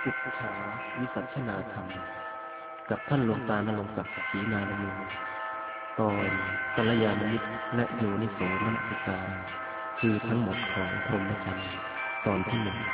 อุปถาวิสัชนาธรรมกับท่านหลวงตาณรงค์ศักดิ์ขีนารโยตอนกัลยาณมิตรและโยนิโสมนสิการคือทั้งหมดของพรหมจรรย์ตอนที่ 1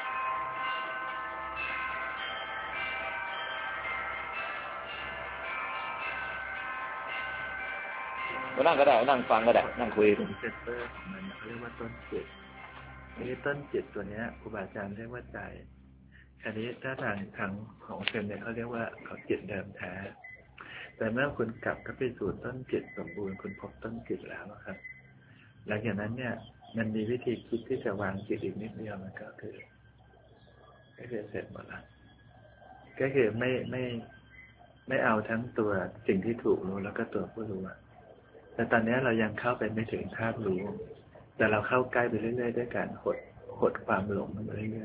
ก็นั่งก็ได้นั่งฟังก็ได้นั่งคุยเซนเตอร์ของมันเขาเรียกว่าต้นจิตนี้ต้นจิตตัวนี้ครูบาอาจารย์เรียกว่าใจอันนี้ถ้าทางของเซนเนี่ยเขาเรียกว่าเขาจิตเดิมแท้แต่เมื่อคุณกลับเข้าไปสู่ต้นจิตสมบูรณ์คุณพบต้นจิตแล้วครับหลังจากนั้นเนี่ยมันมีวิธีคิดที่จะวางจิตอีกนิดเดียวมันก็คือเสร็จหมดแล้วก็คือไม่เอาทั้งตัวสิ่งที่ถูกรู้แล้วก็ตัวผู้รู้แต่ตอนนี้เรายังเข้าไปไม่ถึงธาตุรู้แต่เราเข้าใกล้ไปเรื่อยๆด้วยการหดความหลงมันไปเรื่อย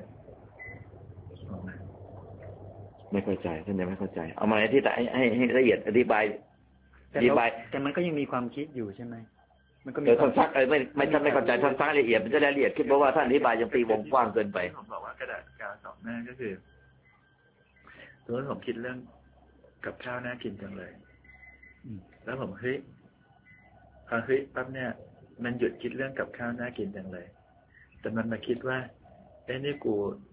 ๆไม่เข้าใจท่านยังไม่เข้าใจเอามาที่ให้ละเอียดอธิบายแต่มันก็ยังมีความคิดอยู่ใช่ไหมมันก็มีท่านซักไม่ท่านไม่เข้าใจท่านซักละเอียดมันจะละเอียดคิดเพราะว่าท่านอธิบายยังตีวงกว้างเกินไปผมบอกว่ากระดาษกาว2 หน้าก็คือตัวผมคิดเรื่องกับข้าวน่ากินจังเลยแล้วผมพอปั๊บเนี่ยมันหยุดคิดเรื่องกับข้าวน่ากินจังเลยแต่มันมาคิดว่านี่กู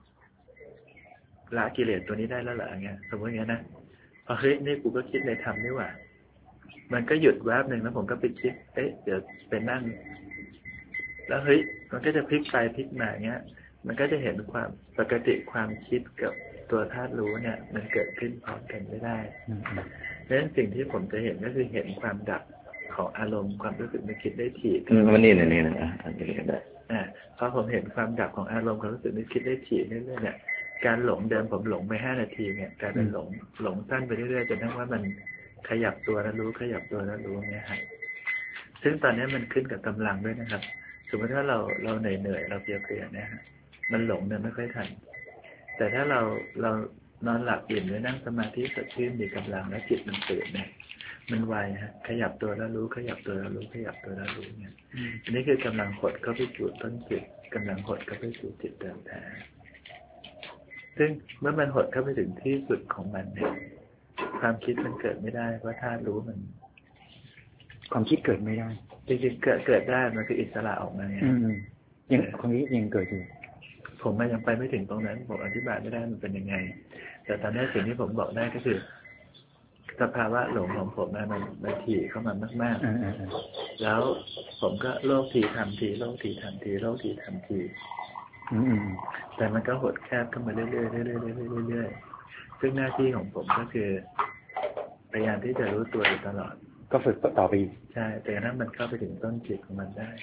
ละกิเลสตัวนี้ได้แล้วเหรอเงี้ยสมมติอย่างนี้นะนี่กูก็คิดในธรรมนี่หว่ามันก็หยุดแวบหนึ่งแล้วผมก็ไปคิดเดี๋ยวไปนั่งแล้วมันก็จะพลิกไปพลิกมาเงี้ยมันก็จะเห็นความปกติความคิดกับตัวธาตุรู้เนี่ยมันเกิดขึ้นพร้อมกันไม่ได้เพราะฉะนั้นสิ่งที่ผมจะเห็นก็คือเห็นความดับของอารมณ์ความรู้สึกนึกคิดได้ถี่มันนี่นะอันนี้ได้พอผมเห็นความดับของอารมณ์ความรู้สึกนึกคิดได้ถี่เรื่อยๆเนี่ยการหลงเดิมผมหลงไป5 นาทีเนี่ยกลายเป็นหลงสั้นไปเรื่อยๆจนทั้งว่ามันขยับตัวแล้วรู้ขยับตัวแล้วรู้เนี่ยครับซึ่งตอนนี้มันขึ้นกับกำลังด้วยนะครับสมมติถ้าเราเหนื่อยเราเพลียๆเนี่ยมันหลงเนี่ยไม่ค่อยทันแต่ถ้าเรานอนหลับอิ่มหรือนั่งสมาธิสดชื่นมีกำลังและจิตมันตื่นเนี่ยมันไวฮะขยับตัวแล้วรู้ขยับตัวแล้วรู้ขยับตัวแล้วรู้เนี่ยอันนี้คือกำลังหดเข้าไปสู่ต้นจิตกำลังหดเข้าไปสู่จิตเดิมแท้ซึ่งเมื่อมันหดเข้าไปถึงที่สุดของมันเนี่ยความคิดมันเกิดไม่ได้เพราะธาตุรู้มันความคิดเกิดไม่ได้จริงๆเกิดได้มันคืออิสระออกมาไงยังความคิดยังเกิดอยู่ผมยังไปไม่ถึงตรงนั้นผมอธิบายไม่ได้มันเป็นยังไงแต่ตอนนี้สิ่งที่ผมบอกได้ก็คือสภาวะหลงของผมมันถี่เข้ามามากๆแล้วผมก็โลภทีทำทีโลภทีทำทีโลภทีทำทีแต่มันก็หดแคบเข้ามาเรื่อยๆเรื่อยๆเรื่อยๆซึ่งหน้าที่ของผมก็คือพยายามที่จะรู้ตัวอยู่ตลอดก็ฝึกต่อไปใช่แต่ถ้ามันเข้าไปถึงต้นจิตของมันได้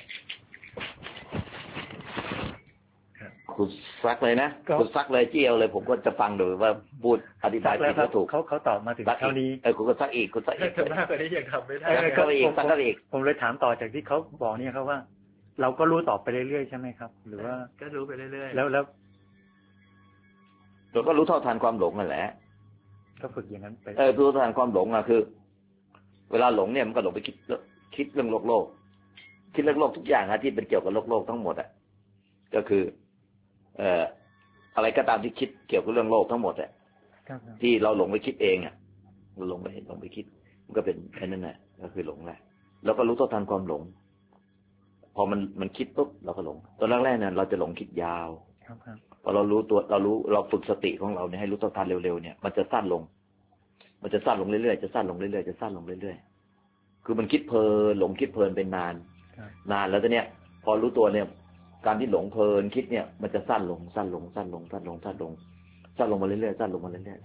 คุณซักเลยนะคุณซักเลยเจียวเลยผมก็จะฟังดูว่าพูดอธิบายผิดหรือถูกเขาตอบมาถึงเท่านี้คุณก็ซักอีกคุณซักอีกมากกว่านี้ยังทำไม่ได้ซักอีกผมเลยถามต่อจากที่เขาบอกเนี่ยครับว่าเราก็รู้ต่อไปเรื่อยๆใช่ไหมครับหรือว่าก็รู้ไปเรื่อยๆแล้วเราก็รู้เท่าทันความหลงนั่นแหละก็ฝึกอย่างนั้นไปรู้เท่าทันความหลงคือ เวลาหลงเนี่ยมันก็หลงไปคิดเรื่องโลกคิดเรื่องโลกทุกอย่างที่เป็นเกี่ยวกับโลกทั้งหมดก็คืออะไรก็ตามที่คิดเกี่ยวกับเรื่องโลกทั้งหมดที่เราหลงไปคิดเองเราหลงไปคิดมันก็เป็นแค่นั้นแหละก็คือหลงแหละแล้วก็รู้เท่าทันความหลงพอมันคิดปุ๊บเราก็หลงตอนแรกๆเนี่ยเราจะหลงคิดยาวพอเราฝึกสติของเราเนี่ยให้รู้เท่าทันเร็วๆเนี่ยมันจะสั้นลงเรื่อยๆจะสั้นลงเรื่อยๆจะสั้นลงเรื่อยๆคือมันคิดเพลินหลงคิดเพลินเป็นนานแล้วเนี่ยพอรู้ตัวเนี่ยการที่หลงเพลินคิดเนี่ยมันจะสั้นลงมาเรื่อยๆสั้นลงมาเรื่อยๆสั้นลง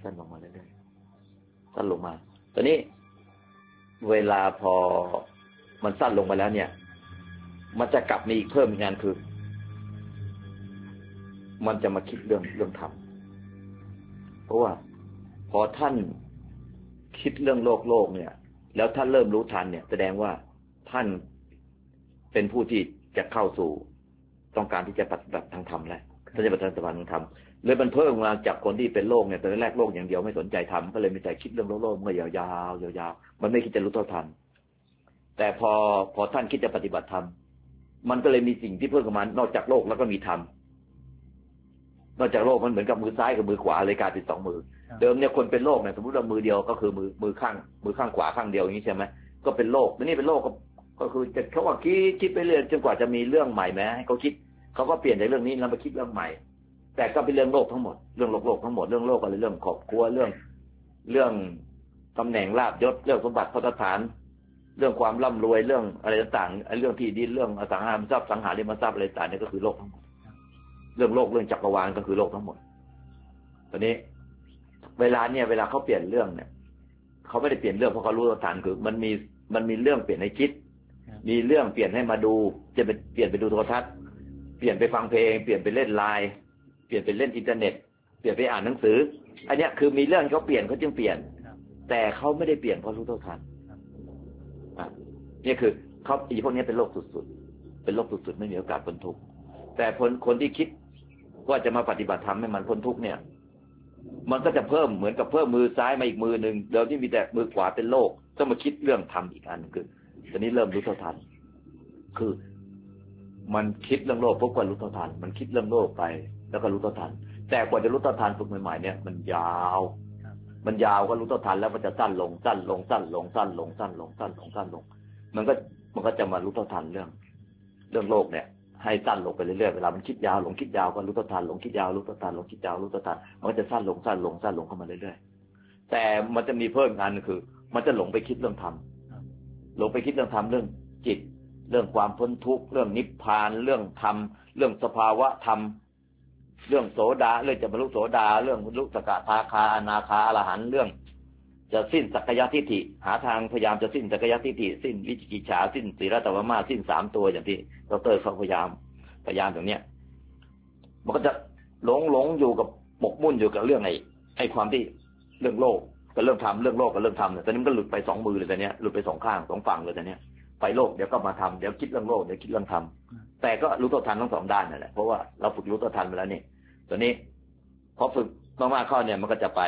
มาตอนนี้เวลาพอมันสั้นลงไปแล้วเนี่ยมันจะกลับมาอีกเพิ่มอีกงานคือมันจะมาคิดเรื่องธรรมเพราะว่าพอท่านคิดเรื่องโลกเนี่ยแล้วท่านเริ่มรู้ทันเนี่ยแสดงว่าท่านเป็นผู้ที่จะเข้าสู่ต้องการที่จะปฏิบัติทางธรรมแล้วท่านจะปฏิบัติทางธรรมเลยมันเพิ่มมาจากคนที่เป็นโลกเนี่ยตอนแรกโลกอย่างเดียวไม่สนใจธรรมก็เลยมีแต่คิดเรื่องโลกมันยาวๆมันไม่คิดจะรู้เท่าทันแต่พอท่านคิดจะปฏิบัติธรรมมันก็เลยมีสิ่งที่เพิ่มขึ้นมานอกจากโลกแล้วก็มีธรรมนอกจากโลกมันเหมือนกับมือซ้ายกับมือขวาเลยกลายเป็นสองมือเดิมเนี่ยคนเป็นโรคเนี่ยสมมติว่ามือเดียวก็คือมือข้างขวาข้างเดียวอย่างนี้ใช่ไหมก็เป็นโรคแล้วนี่เป็นโรคก็คือจะเขาว่าคิดไปเรื่อยจนกว่าจะมีเรื่องใหม่ไหมให้เขาคิดเขาก็เปลี่ยนจากเรื่องนี้แล้วมาคิดเรื่องใหม่แต่ก็เป็นเรื่องโลกทั้งหมดเรื่องโลกทั้งหมดเรื่องโลกอะไรเรื่องครอบครัวเรื่องตำแหน่งลาภยศเรื่องสมบัติพัฒฐานเรื่องความร่ำรวยเรื่องอะไรต่างๆเรื่องที่ดินเรื่องอสังหาริมทรัพย์สังหาริมทรัพย์อะไรต่างๆนี่ก็คือโลกทั้งหมดเรื่องโลกเรื่องจักรวาลก็คือโลกทั้งหมดตอนนี้เวลาเขาเปลี่ยนเรื่องเนี่ยเขาไม่ได้เปลี่ยนเรื่องเพราะเขารู้ทันคือมันมีเรื่องเปลี่ยนให้คิดมีเรื่องเปลี่ยนให้มาดูจะเป็นเปลี่ยนไปดูโทรทัศน์เปลี่ยนไปฟังเพลงเปลี่ยนไปเล่นไลน์เปลี่ยนไปเล่นอินเทอร์เน็ตเปลี่ยนไปอ่านหนังสืออันนี้คือมีเรื่องเขาเปลี่ยนเขาจึงเปลี่ยนแต่เขาไม่ได้เปลี่ยนเพราะรู้เท่าทันนี่คือเขาอีพวกนี้เป็นโลกสุดๆเป็นโลกสุดๆไม่มีโอกาสพ้นทุกข์แต่คนที่คิดว่าจะมาปฏิบัติธรรมให้มันพ้นทุกข์เนี่ยมันก็จะเพิ่มเหมือนกับเพิ่มมือซ้ายมาอีกมือหนึ่งเดิมที่มีแต่มือขวาเป็นโลกต้องมาคิดเรื่องธรรมอีกอันคือตอนนี้เริ่มรู้เท่าทันคือมันคิดเรื่องโลกปุ๊บก็รู้เท่าทันมันคิดเรื่องโลกไปแล้วก็รู้เท่าทันแต่กว่าจะรู้เท่าทันฝึกใหม่ๆเนี่ยมันยาวก็รู้เท่าทันแล้วมันจะสั้นลงมันก็จะมารู้เท่าทันเรื่องโลกเนี่ยให้สั้นลงไปเรื่อยๆเวลามันคิดยาวหลงคิดยาวก็รู้เท่าทันหลงคิดยาวรู้เท่าทันหลงคิดยาวรู้เท่าทันมันก็จะสั้นลงเข้ามาเรื่อยๆแต่มันจะมีเพิ่มอันคือมันจะหลงไปคิดเรื่องธรรมหลงไปคิดเรื่องธรรมเรื่องจิตเรื่องความพ้นทุกข์เรื่องนิพพานเรื่องธรรมเรื่องสภาวะธรรมเรื่องโสดาเรื่องจะบรรลุโสดาเรื่องบรรลุสกทาคาอนาคาอรหันต์เรื่องจะสิ้นสักกายทิฏฐิหาทางพยายามจะสิ้นสักกายทิฏฐิสิ้นวิจิกิจฉาสิ้นศีลธรรมะสิ้น3ตัวอย่างที่ดร.เขาพยายามอย่างเนี้ยมันก็จะหลงอยู่กับหมกมุ่นอยู่กับเรื่องไอ้ความที่เรื่องโลกกับเรื่องธรรมเรื่องโลกกับเรื่องธรรมเนี่ยตอนนี้มันก็หลุดไป2มือเลยตอนนี้หลุดไป2ข้าง2ฝั่งเลยตอนนี้ไปโลกเดี๋ยวก็มาธรรมเดี๋ยวคิดเรื่องโลกเดี๋ยวคิดเรื่องธรรมแต่ก็รู้ตัวทันทั้ง2ด้านนั่นแหละเพราะว่าเราฝึกรู้ตัวทันมาแล้วนี่ตอนนี้พอฝึกมากๆเข้าเนี่ยมันก็จะไป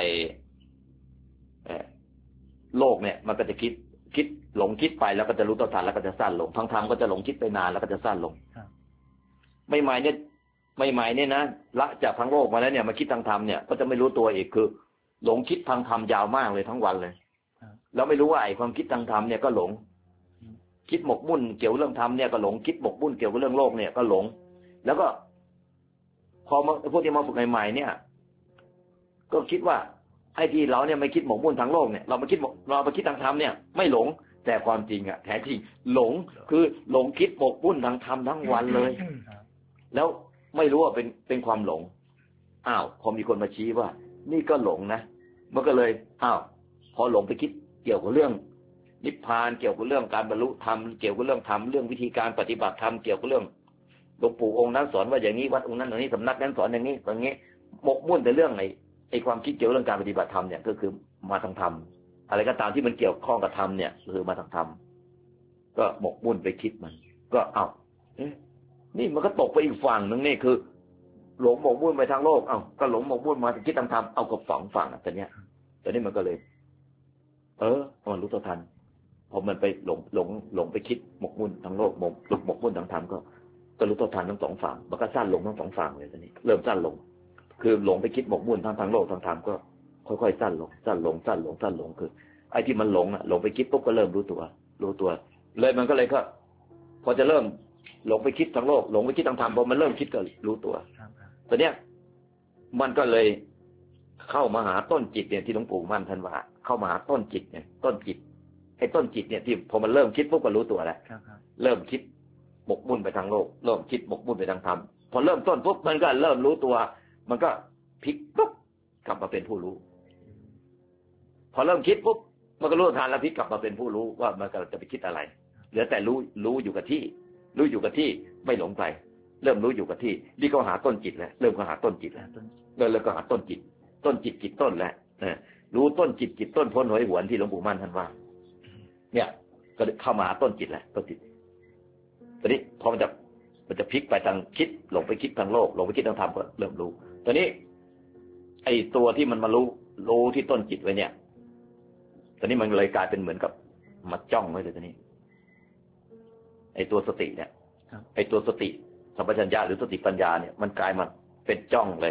โลกเนี่ยมันก็จะคิดหลงคิดไปแล้วก็จะรู้ตัวทันแล้วก็จะสั้นลงทางธรรมก็จะหลงคิดไปนานแล้วก็จะสั้นลงไม่หมายเนี่ยนะละจากทางโลกมาแล้วเนี่ยมาคิดทางธรรมเนี่ยก็จะไม่รู้ตัวอีกคือหลงคิดทางธรรมยาวมากเลยทั้งวันเลยแล้วไม่รู้ว่าไอ้ความคิดทางธรรมเนี่ยก็หลงคิดหมกมุ่นเกี่ยวเรื่องธรรมเนี่ยก็หลงคิดหมกมุ่นเกี่ยวกับเรื่องโลกเนี่ยก็หลงแล้วก็พอมาพวกที่มาฝึกใหม่ๆเนี่ยก็คิดว่าไอ้ที่เราเนี่ยไม่คิดหมกมุ่นทางโลกเนี่ยเรามาคิดทางธรรมเนี่ยไม่หลงแต่ความจริงอ่ะแท้จริงหลงคือหลงคิดหมกมุ่นทางธรรมทั้งวันเลยแล้วไม่รู้ว่าเป็นความหลงอ้าวพอมีคนมาชี้ว่านี่ก็หลงนะมันก็เลยอ้าวพอหลงไปคิดเกี่ยวกับเรื่องนิพพานเกี่ยวกับเรื่องการบรรลุธรรมเกี่ยวกับเรื่องธรรมเรื่องวิธีการปฏิบัติธรรมเกี่ยวกับเรื่องหลวงปู่องค์นั้นสอนว่าอย่างนี้วัดองค์นั้นอย่างนี้สำนักนั้นสอนอย่างนี้อย่างนี้หมกมุ่นแต่เรื่องไอ้ความคิดเกี่ยวเรื่องการปฏิบัติธรรมเนี่ยก็คือมาทางธรรมอะไรก็ตามที่มันเกี่ยวข้องกับธรรมเนี่ยคือมาทางธรรมก็หมกมุ่นไปคิดมันก็อ้าวนี่มันก็ตกไปอีกฝั่งนึงนี่คือหลงหมกมุ่นไปทางโลกก็หลงหมกมุ่นมาคิดทางธรรมเอากับฝั่งแต่เนี้ยแต่นี่มันก็เลยมันรู้ตัวทันพอมันไปหลงไปคิดหมกมุ่นทางโลกหมกมุ่นทางธรรมก็รู้ตัวทันทั้ง2ฝั่งมันก็สั้นลงทั้ง2ฝั่งเลยตอนนี้เริ่มสั้นลงคือหลงไปคิดหมกมุ่นทางโลกทางธรรมก็ค่อยๆสั้นลงคือไอ้ที่มันหลงไปคิดปุ๊บก็เริ่มรู้ตัวเลยมันก็เลยก็พอจะเริ่มหลงไปคิดทางโลกหลงไปคิดทางธรรมพอมันเริ่มคิดก็รู้ตัวตอนเนี้ยมันก็เลยเข้ามาหาต้นจิตเนี่ยที่หลวงปู่มั่นท่านว่าเข้ามาหาต้นจิตเนี่ยต้นจิตไอ้ต้นจิตเนี่ยที่พอมันเริ่มคิดปุ๊บก็รู้ตัวแล้วเริ่มคิดหมกมุ่นไปทางโลกเริ่มคิดหมกมุ่นไปทางธรรมพอเริ่มต้นปุ๊บมันก็เริ่มรู้ตัวมันก็พลิกปุ๊บกลับมาเป็นผู้รู้พอเริ่มคิดปุ๊บมันก็รู้ทันแล้วพลิกกลับมาเป็นผู้รู้ว่ามันจะไปคิดอะไรเหลือแต่รู้อยู่กับที่ไม่หลงไปเริ่มรู้อยู่กับที่นี่ก็หาต้นจิตแล้วเริ่มก็หาต้นจิตแล้วแล้วก็หาต้นจิตจิตต้นแล้วรู้ต้นจิตต้นพ้นหวยหวนที่หลวงปู่มั่นท่านว่าเนี่ยก็เข้ามาหาต้นจิตแล้วต้นจิตตอนนี้พอมันจะพลิกไปทางคิดหลงไปคิดทางโลกหลงไปคิดทางธรรมก็เริ่มรู้ตอนนี้ไอ้ตัวที่มันมารู้ที่ต้นจิตไว้เนี่ยตอนนี้มันเลยกลายเป็นเหมือนกับมาจ้องไว้เลยตอนนี้ไอ้ตัวสติเนี่ยไอ้ตัวสติสัมปชัญญะหรือสติปัญญาเนี่ยมันกลายมาเป็นจ้องเลย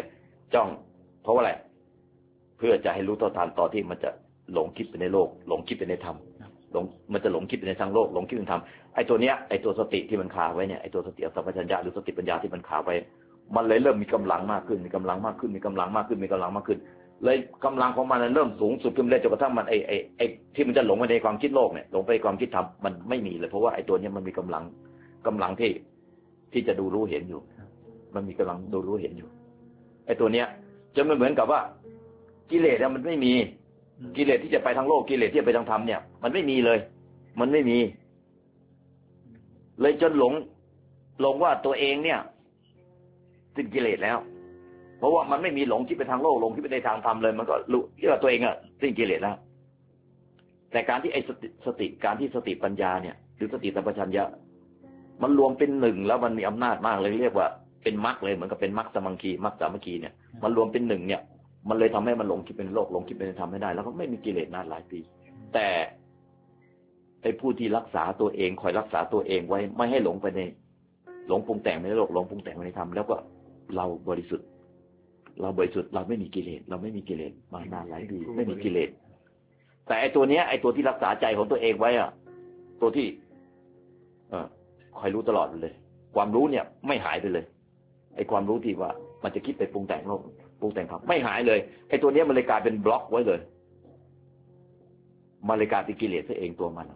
จ้องเพราะว่าอะไรเพื่อจะให้รู้เท่าทันตอนที่มันจะหลงคิดไปในโลกหลงคิดไปในธรรมมันจะหลงคิดไปในทางโลกหลงคิดในธรรมไอ้ตัวเนี้ยไอ้ตัวสติที่มันคาไว้เนี่ยไอ้ตัวสติสัมปชัญญะหรือสติปัญญาที่มันคาไว้มันเลยเริ่มมีกำลังมากขึ้นมีกำลังมากขึ้นมีกำลังมากขึ้นมีกำลังมากขึ้นเลยกำลังของมันเริ่มสูงสุดขึ้นเรื่อยจนกระทั่งมันไอ้ที่มันจะหลงไปในความคิดโลกเนี่ยหลงไปความคิดธรรมมันไม่มีเลยเพราะว่าไอ้ตัวนี้มันมีกำลังที่จะดูรู้เห็นอยู่มันมีกำลังดูรู้เห็นอยู่ไอ้ตัวเนี้ยจนมันเหมือนกับว่ากิเลสมันไม่มีกิเลสที่จะไปทางโลกกิเลสที่จะไปทางธรรมเนี่ยมันไม่มีเลยมันไม่มีเลยจนหลงว่าตัวเองเนี่ยสิ้นกิเลสแล้วเพราะว่ามันไม่มีหลงคิดไปทางโลกหลงคิดไปในทางธรรมเลยมันก็รู้ว่าตัวเองสิ้นกิเลสแล้วแต่การที่ไอ้สติการที่สติปัญญาเนี่ยหรือสติสัมปชัญญะมันรวมเป็นหนึ่งแล้วมันมีอำนาจมากเลยเรียกว่าเป็นมรรคเลยเหมือนกับเป็นมรรคสมังคีมรรคสามัคคีเนี่ยมันรวมเป็นหนึ่งเนี่ยมันเลยทำให้มันหลงคิดเป็นโลกหลงคิดเป็นธรรมไม่ได้แล้วก็ไม่มีกิเลสนานหลายปีแต่ไอ้ผู้ที่รักษาตัวเองคอยรักษาตัวเองไว้ไม่ให้หลงไปในหลงปรุงแต่งในโลกหลงปรุงแต่งในธรรมแล้วก็เราบริสุทธิ์เราไม่มีกิเลสเราไม่มีกิเลสมานานหลายปีไม่มีกิเลสแต่ไอ้ตัวเนี้ยไอ้ตัวที่รักษาใจของตัวเองไว้อะตัวที่คอยรู้ตลอดเลยความรู้เนี่ยไม่หายไปเลยไอ้ความรู้ที่ว่ามันจะคิดไปปรุงแต่งโลกปรุงแต่งธรรมไม่หายเลยไอ้ตัวเนี้ยมันเลยกลายเป็นบล็อกไว้เลยมันเลยกลายเป็นกิเลสซะเองตัวมัน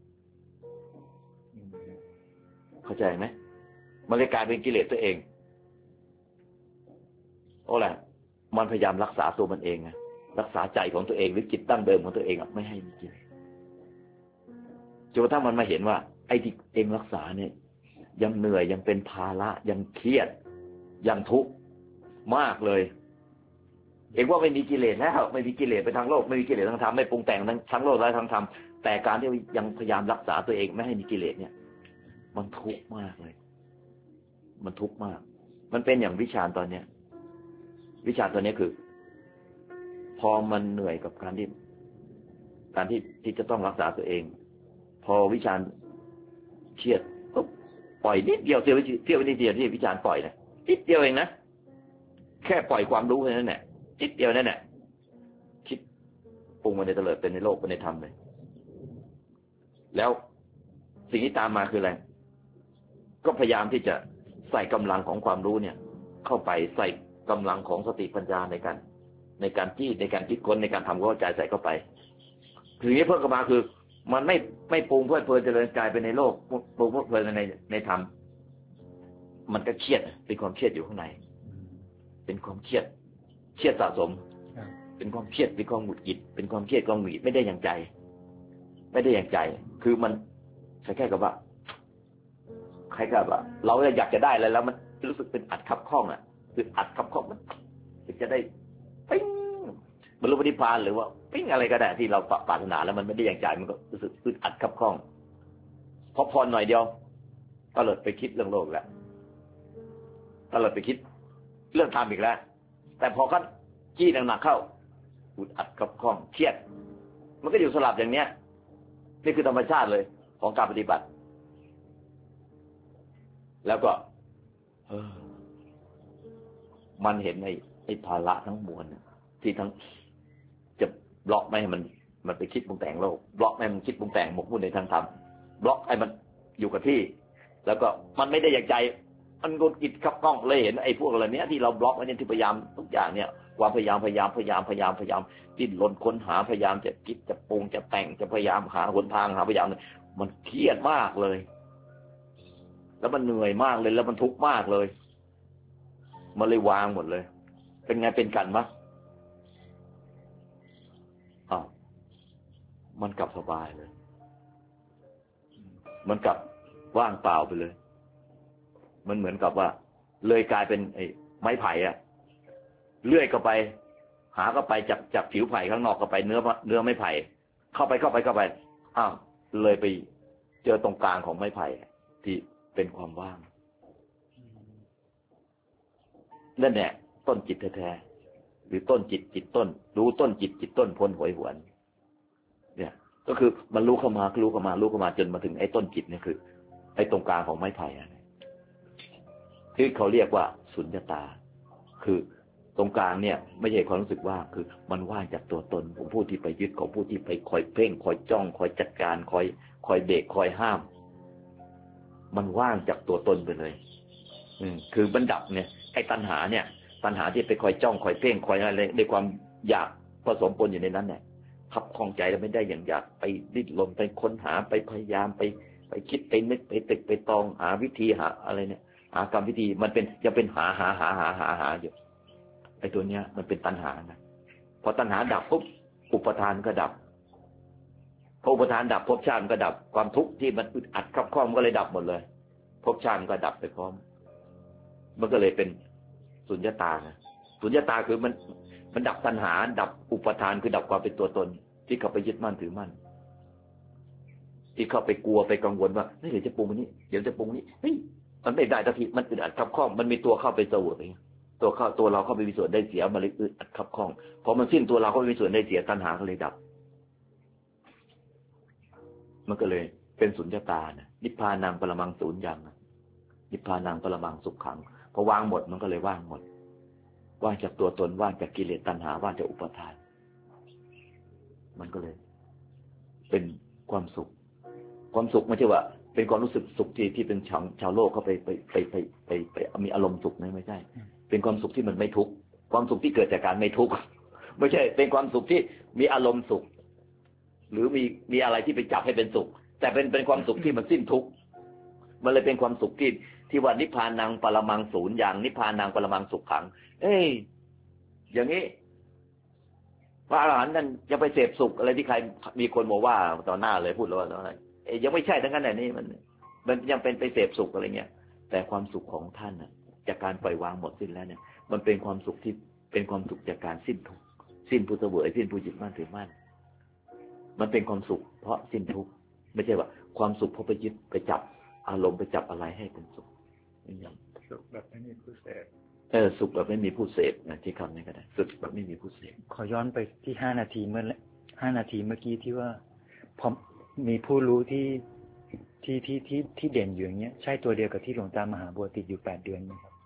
เข้าใจไหมมันเลยกลายเป็นกิเลสตัวเองโอ้แหละมันพยายามรักษาตัวมันเองไงรักษาใจของตัวเองหรือจิตตั้งเดิมของตัวเองไม่ให้มีกิเลสจนกระทั่งมันมาเห็นว่าไอ้ที่เองรักษาเนี่ยยังเหนื่อยยังเป็นภาระยังเครียดยังทุกข์มากเลยเองว่าไม่มีกิเลสแล้วไม่มีกิเลสไปทางโลกไม่มีกิเลสทางธรรมไม่ปรุงแต่งทั้งโลกและทางธรรมแต่การที่ยังพยายามรักษาตัวเองไม่ให้มีกิเลสเนี่ยมันทุกข์มากเลยมันทุกข์มากมันเป็นอย่างวิชาตอนเนี้ยวิชาตัวนี้คือพอมันเหนื่อยกับการที่จะต้องรักษาตัวเองพอวิชาเครียดปุ๊บปล่อยนิดเดียวเที่ยวนิดเดียวที่วิชาปล่อยนะนิดเดียวเองนะแค่ปล่อยความรู้แค่นั้นแหละนิดเดียวนั่นแหละคิดปรุงมันในเตลิดเป็นในโลกเป็นในธรรมเลยแล้วสิ่งที่ตามมาคืออะไรก็พยายามที่จะใส่กำลังของความรู้เนี่ยเข้าไปใส่กำลังของสติปัญญาในการคิดค้นในการทำเข้าใจใส่เข้าไปทีนี้เพิ่มเข้ามาคือมันไม่ปรุงเพื่อเพลินเจริญกายไปในโลกปรุงเพื่อเพลินในธรรมมันก็เครียดเป็นความเครียดอยู่ข้างในเป็นความเครียดสะสมเป็นความเครียดเป็นความหงุดหงิดเป็นความเครียดความหงุดหงิดไม่ได้อย่างใจคือมันคล้ายๆกับว่าเราอยากจะได้อะไรแล้วมันรู้สึกเป็นอัดคับข้องคืออัดคับข้องมันจะได้ปิ้งบรรลุนิพพานหรือว่าปิ้งอะไรก็ได้ที่เราปรารถนาแล้วมันไม่ได้อย่างใจมันก็รู้สึกอึดอัดคับข้องพอพรหน่อยเดียวก็เลยไปคิดเรื่องโลกแล้วก็เลยไปคิดเรื่องธรรมอีกแล้วแต่พอก็จี้หนักๆเข้าอึดอัดคับข้องเครียดมันก็อยู่สลับอย่างเนี้ยนี่คือธรรมชาติเลยของการปฏิบัติแล้วก็มันเห็นไอ้ภาระทั้งมวลที่ทั้งจะบล็อกไม่ให้มันไปคิดปรุงแต่งโลกบล็อกไม่ให้มันคิดปรุงแต่งหมกมุ่นในทางธรรมบล็อกให้มันอยู่กับที่แล้วก็มันไม่ได้อย่างใจมันกดกิดขับกล้องเลยเห็นไอ้พวกอะไรเนี้ยที่เราบล็อกไว้เนี่ยที่พยายามทุกอย่างเนี่ยความพยายามดิ้นรนค้นหาพยายามจะคิดจะปรุงจะแต่งจะพยายามหาหนทางหาพยายามมันเครียดมากเลยแล้วมันเหนื่อยมากเลยแล้วมันทุกข์มากเลยมันเลยวางหมดเลยเป็นไงเป็นกันมั้ยมันกลับสบายเลยมันกลับว่างเปล่าไปเลยมันเหมือนกับว่าเลยกลายเป็นไอ้ไม้ไผ่เลื่อยเข้าไปหาเข้าไปจากผิวไผ่ข้างนอกเข้าไปเนื้อไม้ไผ่เข้าไปเลยไปเจอตรงกลางของไม้ไผ่ที่เป็นความว่างนั่นแหละต้นจิตแท้ๆหรือต้นจิตต้นรู้ต้นจิตต้นพ้นหวยหวนเนี่ยก็คือมันรู้เข้ามาจนมาถึงไอ้ต้นจิตเนี่ยคือไอ้ตรงกลางของไม้ไผ่ที่เขาเรียกว่าสุญญตาคือตรงกลางเนี่ยไม่ใช่ความรู้สึกว่าคือมันว่างจากตัวตนของผู้ที่ไปยึดของผู้ที่ไปคอยเพ่งคอยจ้องคอยจัดการคอยเบรกคอยห้ามมันว่างจากตัวตนไปเลยคือบันดับเนี่ยไอ้ตัณหาเนี่ยตัณหาที่ไปคอยจ้องคอยเพ่งคอยอะไรในความอยากผสมปนอยู่ในนั้นเนี่ยขับคล้องใจแล้วไม่ได้อย่างอยากไปดิ้นรนไปค้นหาไปพยายามไปคิดไปนึกไปตึกไปตองหาวิธีหาอะไรเนี่ยหากรรมวิธีมันเป็นยังเป็นหาอยู่ไอ้ตัวเนี้ยมันเป็นตัณหานะพอตัณหาดับปุ๊บอุปทานก็ดับพออุปทานดับภพชาติก็ดับความทุกข์ที่มันอึดอัดขับข้องก็เลยดับหมดเลยภพชาติก็ดับไปพร้อมมันก็เลยเป็นสุญญตานะสุญญตาคือมันดับตัณหาดับอุปทานคือดับความเป็นตัวตนที่เขาไปยึดมั่นถือมั่นที่เขาไปกลัวไปกังวลว่าเดี๋ยวจะปรุงนี้เดี๋ยวจะปรุงนี้เฮ้ยมันไม่ได้ทันทีมันอึดอัดขับข้องมันมีตัวเข้าไปเสวยตัวเราเข้าไปมีส่วนได้เสียมันเลยอึดอัดขับข้องพอมันสิ้นตัวเราเข้าไปมีส่วนได้เสียตัณหาก็เลยดับมันก็เลยเป็นสุญญตานะนิพพานังปรมังสูญญังนิพพานังปรมังสุขขังพอวางหมดมันก็เลยว่างหมดว่างจากตัวตนว่างจากกิเลสตัณหาว่างจากอุปทานมันก็เลยเป็นความสุขไม่ใช่ว่าเป็นความรู้สึกสุขที่เป็นชาวโลกเขาไปมีอารมณ์สุขนะไม่ใช่เป็นความสุขที่มันไม่ทุกข์ความสุขที่เกิดจากการไม่ทุกข์ไม่ใช่เป็นความสุขที่มีอารมณ์สุขหรือมีอะไรที่ไปจับให้เป็นสุขแต่เป็นความสุขที่มันสิ้นทุกข์มันเลยเป็นความสุขที่ว่านิพพานังปรมังสูญญังนิพพานังปรมังสุขขังอย่างนี้พระอรหันต์นั่นจะไปเสพสุขอะไรที่ใครมีคนบอกว่าต่อหน้าเลยพูดแล้วว่ายังไม่ใช่ทั้งนั้นนี่มันยังเป็นไปเสพสุขอะไรเงี้ยแต่ความสุขของท่านน่ะจากการปล่อยวางหมดสิ้นแล้วเนี่ยมันเป็นความสุขที่เป็นความสุขจากการสิ้นทุกข์สิ้นผู้เสวยสิ้นผู้ยึดมั่นถือมั่นมันเป็นความสุขเพราะสิ้นทุกข์ไม่ใช่ว่าความสุขเพราะไปยึดไปจับอารมณ์ไปจับอะไรให้เป็นสุขอย่างสุขแบบไม่มีผู้เสพสุขแบบไม่มีผู้เสพนะที่คำนี้ก็ได้สุขแบบไม่มีผู้เสพขอย้อนไปที่5 นาทีเมื่อกี้ที่ว่าพอมีผู้รู้ที่เด่นอยู่อย่างเงี้ยใช่ตัวเดียวกับที่หลวงตามหาบัวติดอยู่8 เดือนไหมครับ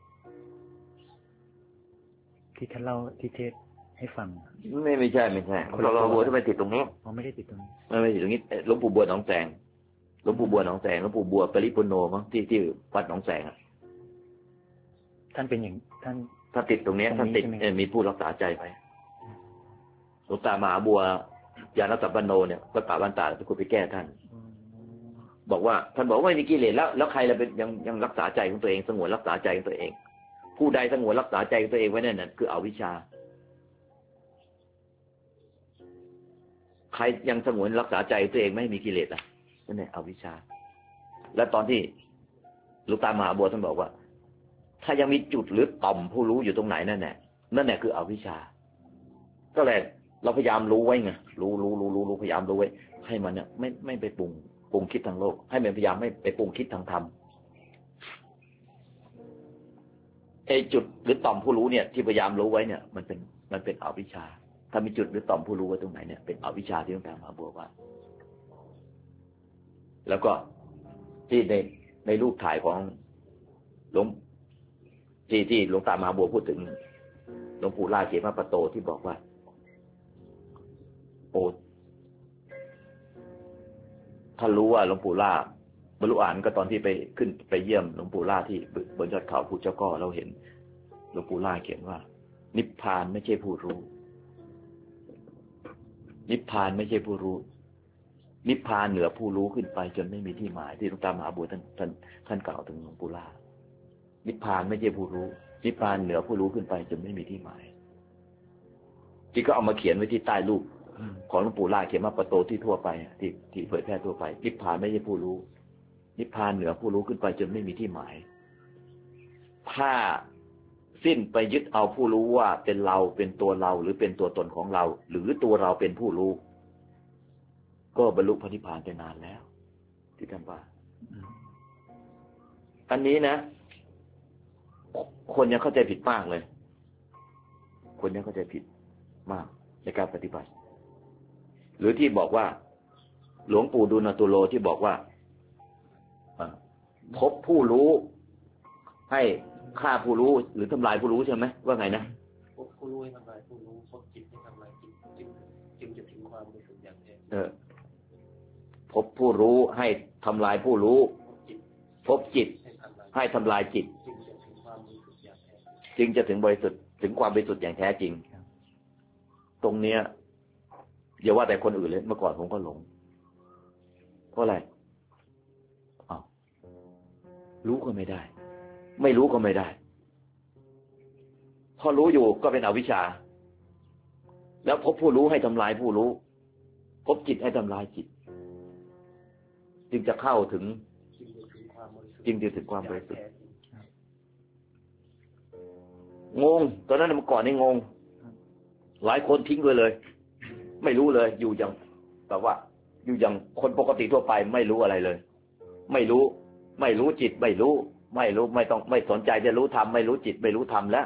ที่ท่านเล่าที่เทศให้ฟังไม่ใช่เราบัวที่ไปติดตรงนี้ไม่ได้ติดตรงนี้ไม่ติดตรงนี้หลวงปู่บัวหนองแสงหลวงปู่บัวหนองแสงหลวงปู่บัวปริปุณโญมั้งที่วัดหนองแสงท่านเป็นอย่างท่านถ้าติดตรงนี้ท่านติดมีผู้รักษาใจไปหลวงตามหาบัวยานสัมปันโนเนี่ยก็ป่าบ้านตาทุกคนไปแก้ท่านบอกว่าท่านบอกว่าไม่มีกิเลสแล้วใครเราเป็นยังรักษาใจของตัวเองสงวนรักษาใจของตัวเองผู้ใดสงวนรักษาใจของตัวเองไว้นั่นน่ะคืออวิชชาใครยังสงวนรักษาใจตัวเองไม่มีกิเลสอ่ะนั่นแหละอวิชชาและตอนที่หลวงตามหาบัวท่านบอกว่าถ้ายังมีจุดหรือต่อมผู้รู้อยู่ตรงไหนนั่นแหละคืออวิชชาก็เลยเราพยายามรู้ไว้ไงรู้พยายามรู้ไว้ให้มันเนี่ยไม่ไปปรุงคิดทางโลกให้มันพยายามไม่ไปปรุงคิดทางธรรมไอ้จุดหรือต่อมผู้รู้เนี่ยที่พยายามรู้ไว้เนี่ยมันเป็นอวิชชาถ้ามีจุดหรือต่อมผู้รู้ไว้ตรงไหนเนี่ยเป็นอวิชชาที่หลวงตามหาบัวว่าแล้วก็ที่ในรูปถ่ายของหลวงที่หลวงตามหาบัวพูดถึงหลวงปู่ล่าเขมปโตที่บอกว่าโอ้ท่านรู้ว่าหลวงปู่ล่าบรรลุอรหันต์ก็ตอนที่ไปขึ้นไปเยี่ยมหลวงปู่ล่าที่บนยอดเขาภูเจ้าก้อเราเห็นหลวงปู่ล่าเขียนว่านิพพานไม่ใช่ผู้รู้นิพพานไม่ใช่ผู้รู้นิพพานเหนือผู้รู้ขึ้นไปจนไม่มีที่หมายที่หลวงตามหาบัวท่านกล่าวถึงหลวงปู่ล่านิพพานไม่ใช่ผู้รู้นิพพานเหนือผู้รู้ขึ้นไปจนไม่มีที่หมายที่ก็เอามาเขียนไว้ที่ใต้รูปของหลวงปู่ล่าเขียนมาประโตที่ทั่วไปที่เผยแพร่ทั่วไปนิพพานไม่ใช่ผู้รู้นิพพานเหนือผู้รู้ขึ้นไปจนไม่มีที่หมายถ้าสิ้นไปยึดเอาผู้รู้ว่าเป็นเราเป็นตัวเราหรือเป็นตัวตนของเราหรือตัวเราเป็นผู้รู้ก็บรรลุพระนิพพานไปนานแล้วที่ท่านว่าอันนี้นะคนยังเข้าใจผิดมากเลยคนยังเข้าใจผิดมากในการปฏิบัติหรือที่บอกว่าหลวงปู่ดูลตุโลที่บอกว่าพบผู้รู้ให้ฆ่าผู้รู้หรือทำลายผู้รู้ใช่ไหมว่าไงนะพบผู้รู้ให้ทำลายผู้รู้พบจิตให้ทำลายจิตจึงจะถึงความบริสุทธิ์อย่างแท้พบผู้รู้ให้ทำลายผู้รู้พบจิตให้ทำลายจิตจึงจะถึงบริสุทธิ์ถึงความบริสุทธิ์อย่างแท้จริงตรงเนี้ยอย่าว่าแต่คนอื่นเลยเมื่อก่อนผมก็หลงเพราะอะไรรู้ก็ไม่ได้ไม่รู้ก็ไม่ได้พอรู้อยู่ก็เป็นอวิชชาแล้วพบผู้รู้ให้ทำลายผู้รู้พบจิตให้ทำลายจิตจึงจะเข้าถึงจึงจะถึงความบริสุทธิ์งงตอนนั้นเมื่อก่อนนี่งงหลายคนทิ้งไปเลยไม่รู้เลยอยู่อย่างแบบว่าอยู่อย่างคนปกติทั่วไปไม่รู้อะไรเลยไม่รู้จิตไม่รู้ไม่ต้องไม่สนใจจะรู้ธรรมไม่รู้จิตไม่รู้ธรรมแล้ว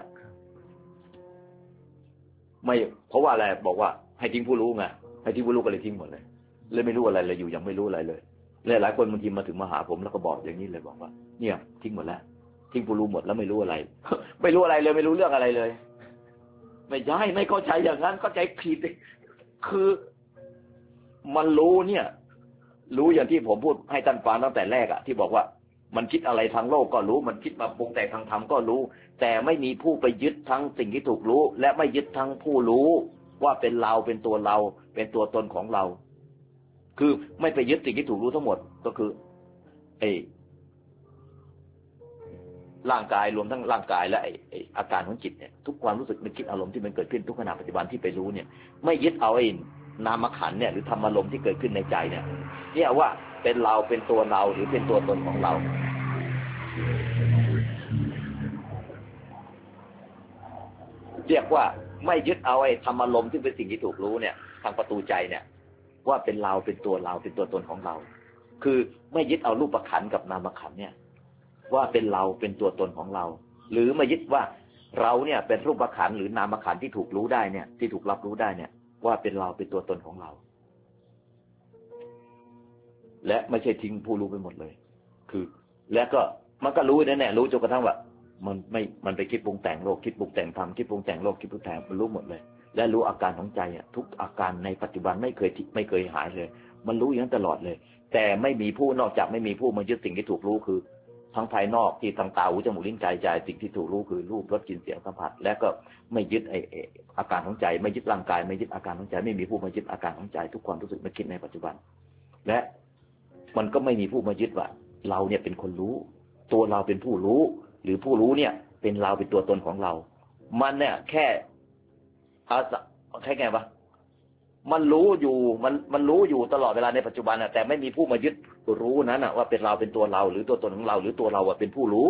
ไม่เพราะว่าอะไรบอกว่าให้ทิ้งผู้รู้ไงให้ทิ้งผู้รู้ก็เลยทิ้งหมดเลยไม่รู้อะไรเลยอยู่อย่างไม่รู้อะไรเลยหลายคนบางทีมาถึงมาหาผมแล้วก็บอกอย่างนี้เลยบอกว่าเนี่ยทิ้งหมดแล้วทิ้งผู้รู้หมดแล้วไม่รู้อะไร ไม่รู้อะไรเลยไม่รู้เรื่องอะไรเลยไม่ใช่ไม่เข้าใจอย่างนั้นเข้าใจผิดคือมันรู้เนี่ยรู้อย่างที่ผมพูดให้ท่านฟังตั้งแต่แรกอะที่บอกว่ามันคิดอะไรทางโลกก็รู้มันคิดมาปรุงแต่งทางธรรมก็รู้แต่ไม่มีผู้ไปยึดทั้งสิ่งที่ถูกรู้และไม่ยึดทั้งผู้รู้ว่าเป็นเราเป็นตัวเราเป็นตัวตนของเราคือไม่ไปยึดสิ่งที่ถูกรู้ทั้งหมดก็คือร่างกายรวมทั้งร่างกายและอาการของจิตเนี่ยทุกความรู้สึกนึกคิดอารมณ์ที่มันเกิดขึ้นทุกขณะปัจจุบันที่ไปรู้เนี่ยไม่ยึดเอานามขันธ์เนี่ยหรือธรรมอารมณ์ที่เกิดขึ้นในใจเนี่ยเนี่ยว่าเป็นเราเป็นตัวเราหรือเป็นตัวตนของเราเรียกว่าไม่ยึดเอาธรรมอารมณ์ที่เป็นสิ่งที่ถูกรู้เนี่ยทางประตูใจเนี่ยว่าเป็นเราเป็นตัวเราเป็นตัวตนของเราคือไม่ยึดเอารูปขันธ์กับนามขันธ์เนี่ยว่าเป็นเราเป็นตัวตนของเราหรือไม่ยึดว่าเราเนี่ยเป็นรูปขันธ์หรือนามขันธ์ที่ถูกรู้ได้เนี่ยที่ถูกรับรู้ได้เนี่ยว่าเป็นเราเป็นตัวตนของเราและไม่ใช่ทิ้งผู้รู้ไปหมดเลยคือแล้วก็มันก็รู้แน่ๆรู้จนกระทั่งว่ามันไปคิดปรุงแต่งโลกคิดปรุงแต่งธรรมคิดปรุงแต่งโลกคิดปรุงแต่งมันรู้หมดเลยและรู้อาการของใจทุกอาการในปัจจุบันไม่เคยหายเลยมันรู้อย่างนั้นตลอดเลยแต่ไม่มีผู้นอกจากไม่มีผู้มายึดสิ่งที่ถูกรู้คือทั้งภายนอกที่ทางตาหูจมูกลิ้นกายใจสิ่งที่ถูกรู้คือรูปรสกลิ่นเสียงสัมผัสและก็ไม่ยึดอาการของใจไม่ยึดร่างกายไม่ยึดอาการของใจไม่มีผู้มายึดอาการของใจทุกความรู้สึกนึกคิดในปัจจุบันและมันก็ไม่มีผู้มายึดว่าเราเนี่ยเป็นคนรู้ตัวเราเป็นผู้รู้หรือผู้รู้เนี่ยเป็นเราเป็นตัวตนของเรามันเนี่ยแค่ไงวะมันรู้อยู่มันรู้อยู่ตลอดเวลาในปัจจุบันแต่ไม่มีผู้มายึดรู้นั้นว่าเป็นเราเป็นตัวเราหรือตัวตนของเราหรือตัวเราเป็นผู้รู้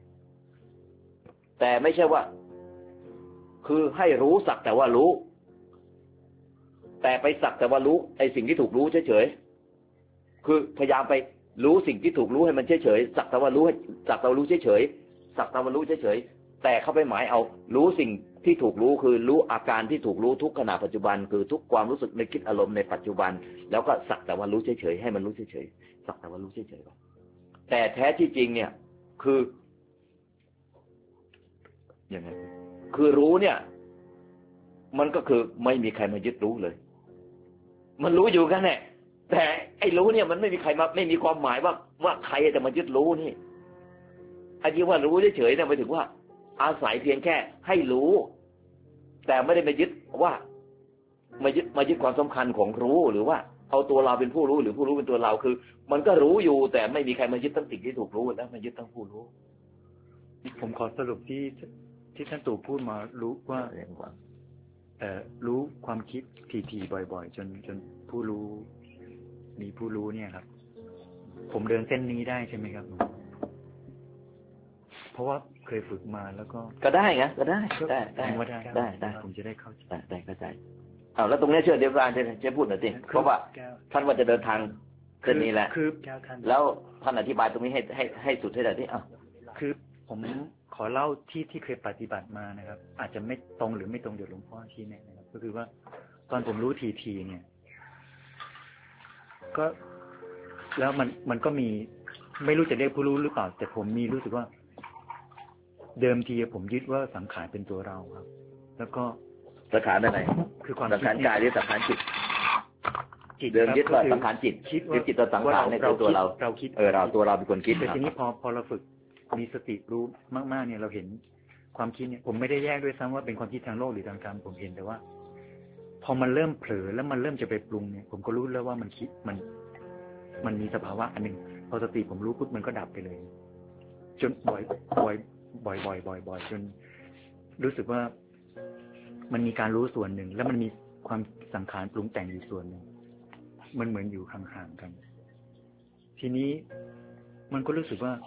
แต่ไม่ใช่ว่าคือให้รู้สักแต่ว่ารู้แต่ไปสักแต่ว่ารู้สิ่งที่ถูกรู้เฉยๆคือพยายามไปรู้สิ่งที่ถูกรู้ให้มันเฉยๆสักแต่ว่ารู้สักแต่ว่ารู้เฉยๆสักแต่ว่ารู้เฉยๆแต่เข้าไปหมายเอารู้สิ่งที่ถูกรู้คือรู้อาการที่ถูกรู้ทุกขณะปัจจุบันคือทุกความรู้สึกในคิดอารมณ์ในปัจจุบันแล้วก็สักแต่ว่ารู้เฉยๆให้มันรู้เฉยๆสักแต่ว่ารู้เฉยๆแต่แท้ที่จริงเนี่ยคือยังไงคือรู้เนี่ยมันก็คือไม่มีใครมายึดรู้เลยมันรู้อยู่กันแหละแต่ไอ้รู้เนี่ยมันไม่มีใครมาไม่มีความหมายว่าใครจะมายึดรู้นี่ไอ้ที่ว่ารู้เฉยๆเนี่ยหมายถึงว่าอาศัยเพียงแค่ให้รู้แต่ไม่ได้มายึดว่ามายึดความสำคัญของรู้หรือว่าเอาตัวเราเป็นผู้รู้หรือผู้รู้เป็นตัวเราคือมันก็รู้อยู่แต่ไม่มีใครมายึดทั้งสิ่งที่ถูกรู้และมายึดทั้งผู้รู้ผมขอสรุปที่ท่านตู่พูดมารู้ว่ารู้ความคิดถี่ๆบ่อยๆจนผู้รู้มีผู้รู้เนี่ยครับผมเดินเส้นนี้ได้ใช่ไหมครับเพราะว่าเคยฝึกมาแล้วก็ได้ไงก็ได้ผมจะได้เข้าใจได้เข้าใจแล้วตรงนี้เชื่อเดี๋ยวการจะพูดหน่อยสิเพราะว่าท่านว่าจะเดินทางเส้นนี้แหละแล้วท่านอธิบายตรงนี้ให้สุดให้ได้ที่คือผมขอเล่าที่เคยปฏิบัติมานะครับอาจจะไม่ตรงหรือไม่ตรงเดี๋ยวหลวงพ่อชี้แนะนะครับก็คือว่าตอนผมรู้ทีเนี่ยก็แล้วมันก็มีไม่รู้จะเรียกผู้รู้หรือเปล่าแต่ผมมีรู้สึกว่าเดิมทีผมยึดว่าสังขารเป็นตัวเราครับแล้วก็สังขารอะไรคือความสังขารกายหรือสังขารจิตจิตเดิมยึดว่าสังขารจิตคือจิตตัวสังขารเนี่ยคือตัวเราคิดเราตัวเราเป็นคนคิดแต่ทีนี้พอเราฝึกมีสติรู้มากๆเนี่ยเราเห็นความคิดเนี่ยผมไม่ได้แยกด้วยซ้ำว่าเป็นความคิดทางโลกหรือทางธรรมผมเห็นแต่ว่าพอมันเริ่มเผลอแล้วมันเริ่มจะไปปรุงเนี่ยผมก็รู้แล้วว่ามันคิดมันมีสภาวะอันหนึ่งพอสติผมรู้ปุ๊บมันก็ดับไปเลยจนบ่อยจนรู้สึกว่ามันมีการรู้ส่วนหนึ่งแล้วมันมีความสังขารปรุงแต่งอยู่ส่วนหนึ่งมันเหมือนอยู่ห่างๆกันทีนี้มันก็รู้สึกว่า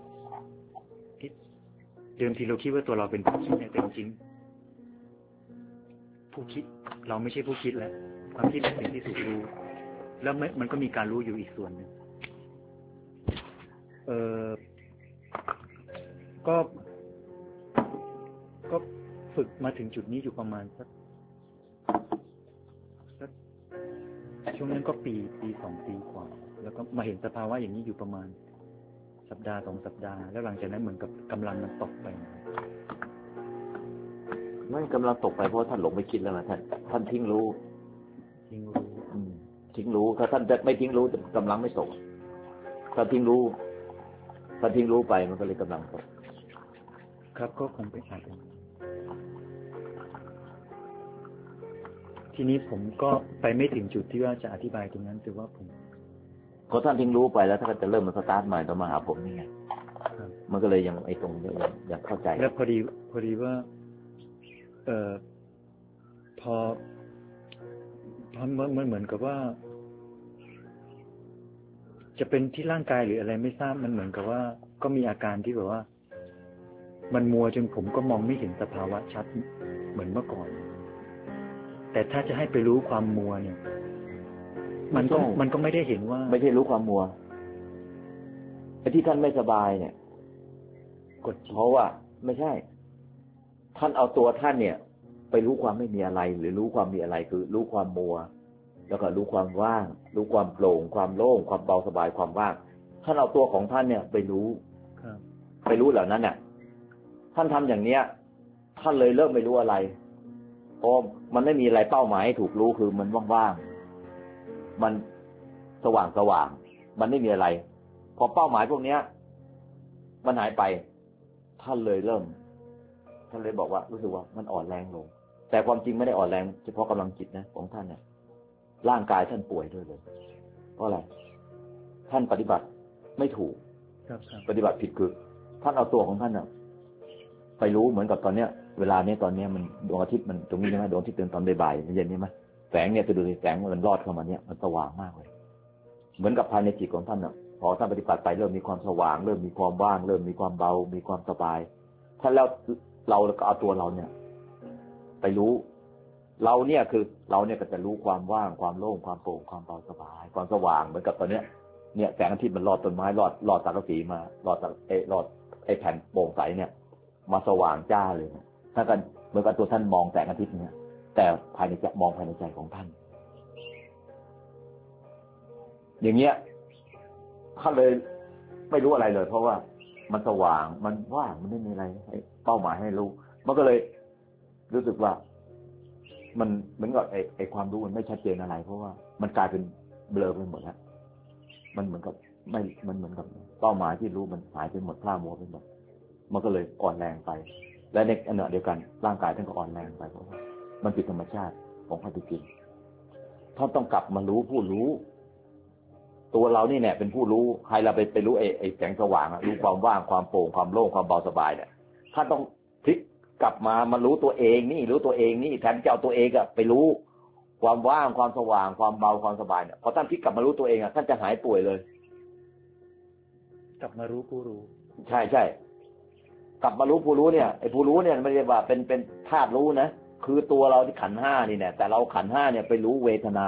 เดิมทีเราคิดว่าตัวเราเป็นผู้คิดเนี่ยแต่จริงผู้คิดเราไม่ใช่ผู้คิดแล้วความคิดเป็นสิ่งที่ถูกรู้แล้วมันก็มีการรู้อยู่อีกส่วนหนึ่งก็ฝึกมาถึงจุดนี้อยู่ประมาณสักช่วงนั้นก็ปี2 ปีกว่าแล้วก็มาเห็นสภาวะอย่างนี้อยู่ประมาณสัปดาห์2 สัปดาห์แล้วหลังจากนั้นเหมือนกับกำลังมันตกไปไม่กำลังตกไปเพราะท่านหลงไปคิดแล้วนะท่านทิ้งรู้ถ้าท่านจะไม่ทิ้งรู้กำลังไม่ตกถ้าทิ้งรู้ไปมันก็เลยกำลังตกครับก็คงเป็นอะไรทีนี้ผมก็ไปไม่ถึงจุดที่ว่าจะอธิบายตรงนั้นแต่ว่าผมพอท่านทิ้งรู้ไปแล้วถ้าจะเริ่มมาสตาร์ทใหม่ต้องมาหาผมนี่ไงมันก็เลยยังไอ้ตรงนี้ยังเข้าใจแล้วพอดีว่าพอมันเหมือนกับว่าจะเป็นที่ร่างกายหรืออะไรไม่ทราบมันเหมือนกับว่าก็มีอาการที่แบบว่ามันมัวจนผมก็มองไม่เห็นสภาวะชัดเหมือนเมื่อก่อนแต่ถ้าจะให้ไปรู้ความมัวเนี่ยมันก็ไม่ได้เห็นว่าไม่ใช่รู้ความมัวไอ้ที่ท่านไม่สบายเนี่ยเพราะว่าไม่ใช่ท่านเอาตัวท่านเนี่ยไปรู้ความไม่มีอะไรหรือรู้ความมีอะไรคือรู้ความมัวแล้วก็รู้ความว่างรู้ความโปร่งความโล่งความเบาสบายความว่างท่านเอาตัวของท่านเนี่ยไปรู้เหล่านั้นเนี่ยท่านทำอย่างเนี้ยท่านเลยเริ่มไม่รู้อะไรมันไม่มีอะไรเป้าหมายให้ถูกรู้คือมันว่างๆมันสว่างมันไม่มีอะไรพอเป้าหมายพวกเนี้ยมันหายไปท่านเลยบอกว่ารู้สึกว่ามันอ่อนแรงลงแต่ความจริงไม่ได้อ่อนแรงเฉพาะกำลังจิตนะของท่านเนี่ยร่างกายท่านป่วยด้วยเลยเพราะอะไรท่านปฏิบัติไม่ถูกปฏิบัติผิดคือท่านเอาตัวของท่านน่ะไปรู้เหมือนกับตอนเนี้ยเวลาเนี้ยตอนเนี้ยมันดวงอาทิตย์มันตรงนี้ใช่ไหมดวงอาทิตย์เตือนตอนบ่ายๆเย็นนี่ไหมแสงเนี่ยจะดูแสงมันรอดเข้ามาเนี่ยมันสว่างมากเลยเหมือนกับภายในจิตของท่านน่ะพอท่านปฏิบัติไปเริ่มมีความสว่างเริ่มมีความว่างเริ่มมีความเบามีความสบายท่านแล้วเราก็เอาตัวเราเนี่ยไปรู้เราเนี่ยคือเราเนี่ยก็จะรู้ความว่างความโล่งความโปร่งความเบาสบายความสว่างเหมือนกับตอนเนี้ยเนี่ยแสงอาทิตย์มันรอดต้นไม้รอดสังกะสีมารอดไอ้แผ่นโปร่งใสเนี่ยมาสว่างจ้าเลยถ้ากันเหมือนกับตัวท่านมองแสงอาทิตย์เนี่ยแต่ภายในใจมองภายในใจของท่านอย่างเงี้ยท่านเลยไม่รู้อะไรเลยเพราะว่ามันสว่างมันว่างมันไม่มีอะไรเป้าหมายให้รู้มันก็เลยรู้สึกว่ามันเหมือนกับไอ้ความรู้มันไม่ชัดเจนอะไรเพราะว่ามันกลายเป็นเบลอไปหมดแล้วมันเหมือนกับมันเหมือนกับเป้าหมายที่รู้มันหายไปหมดพร่ามัวไปหมดมันก็เลยอ่อนแรงไปและในขณะเดียวกันร่างกายท่านก็อ่อนแรงไปเพราะว่ามันผิดธรรมชาติของปฏิกิริยาท่านต้องกลับมารู้ผู้รู้ตัวเรานี่เนี่ยเป็นผู้รู้ใครเราไปรู้ไอ้แสงสว่างรู้ความว่างความโปร่งความโล่งความเบาสบายเนี่ยท่านต้องพลิกกลับมารู้ตัวเองนี่รู้ตัวเองนี่แทนจะเอาตัวเองไปรู้ความว่างความสว่างความเบาความสบายเนี่ยพอท่านพลิกกลับมารู้ตัวเองท่านจะหายป่วยเลยกลับมารู้ผู้รู้ใช่กลับมารู้ผู้รู้เนี่ยไอ้ผู้รู้เนี่ยไม่ได้ว่าเป็นธาตุรู้นะคือตัวเราที่ขันธ์5นี่เนี่ยแต่เราขันธ์5เนี่ยไปรู้เวทนา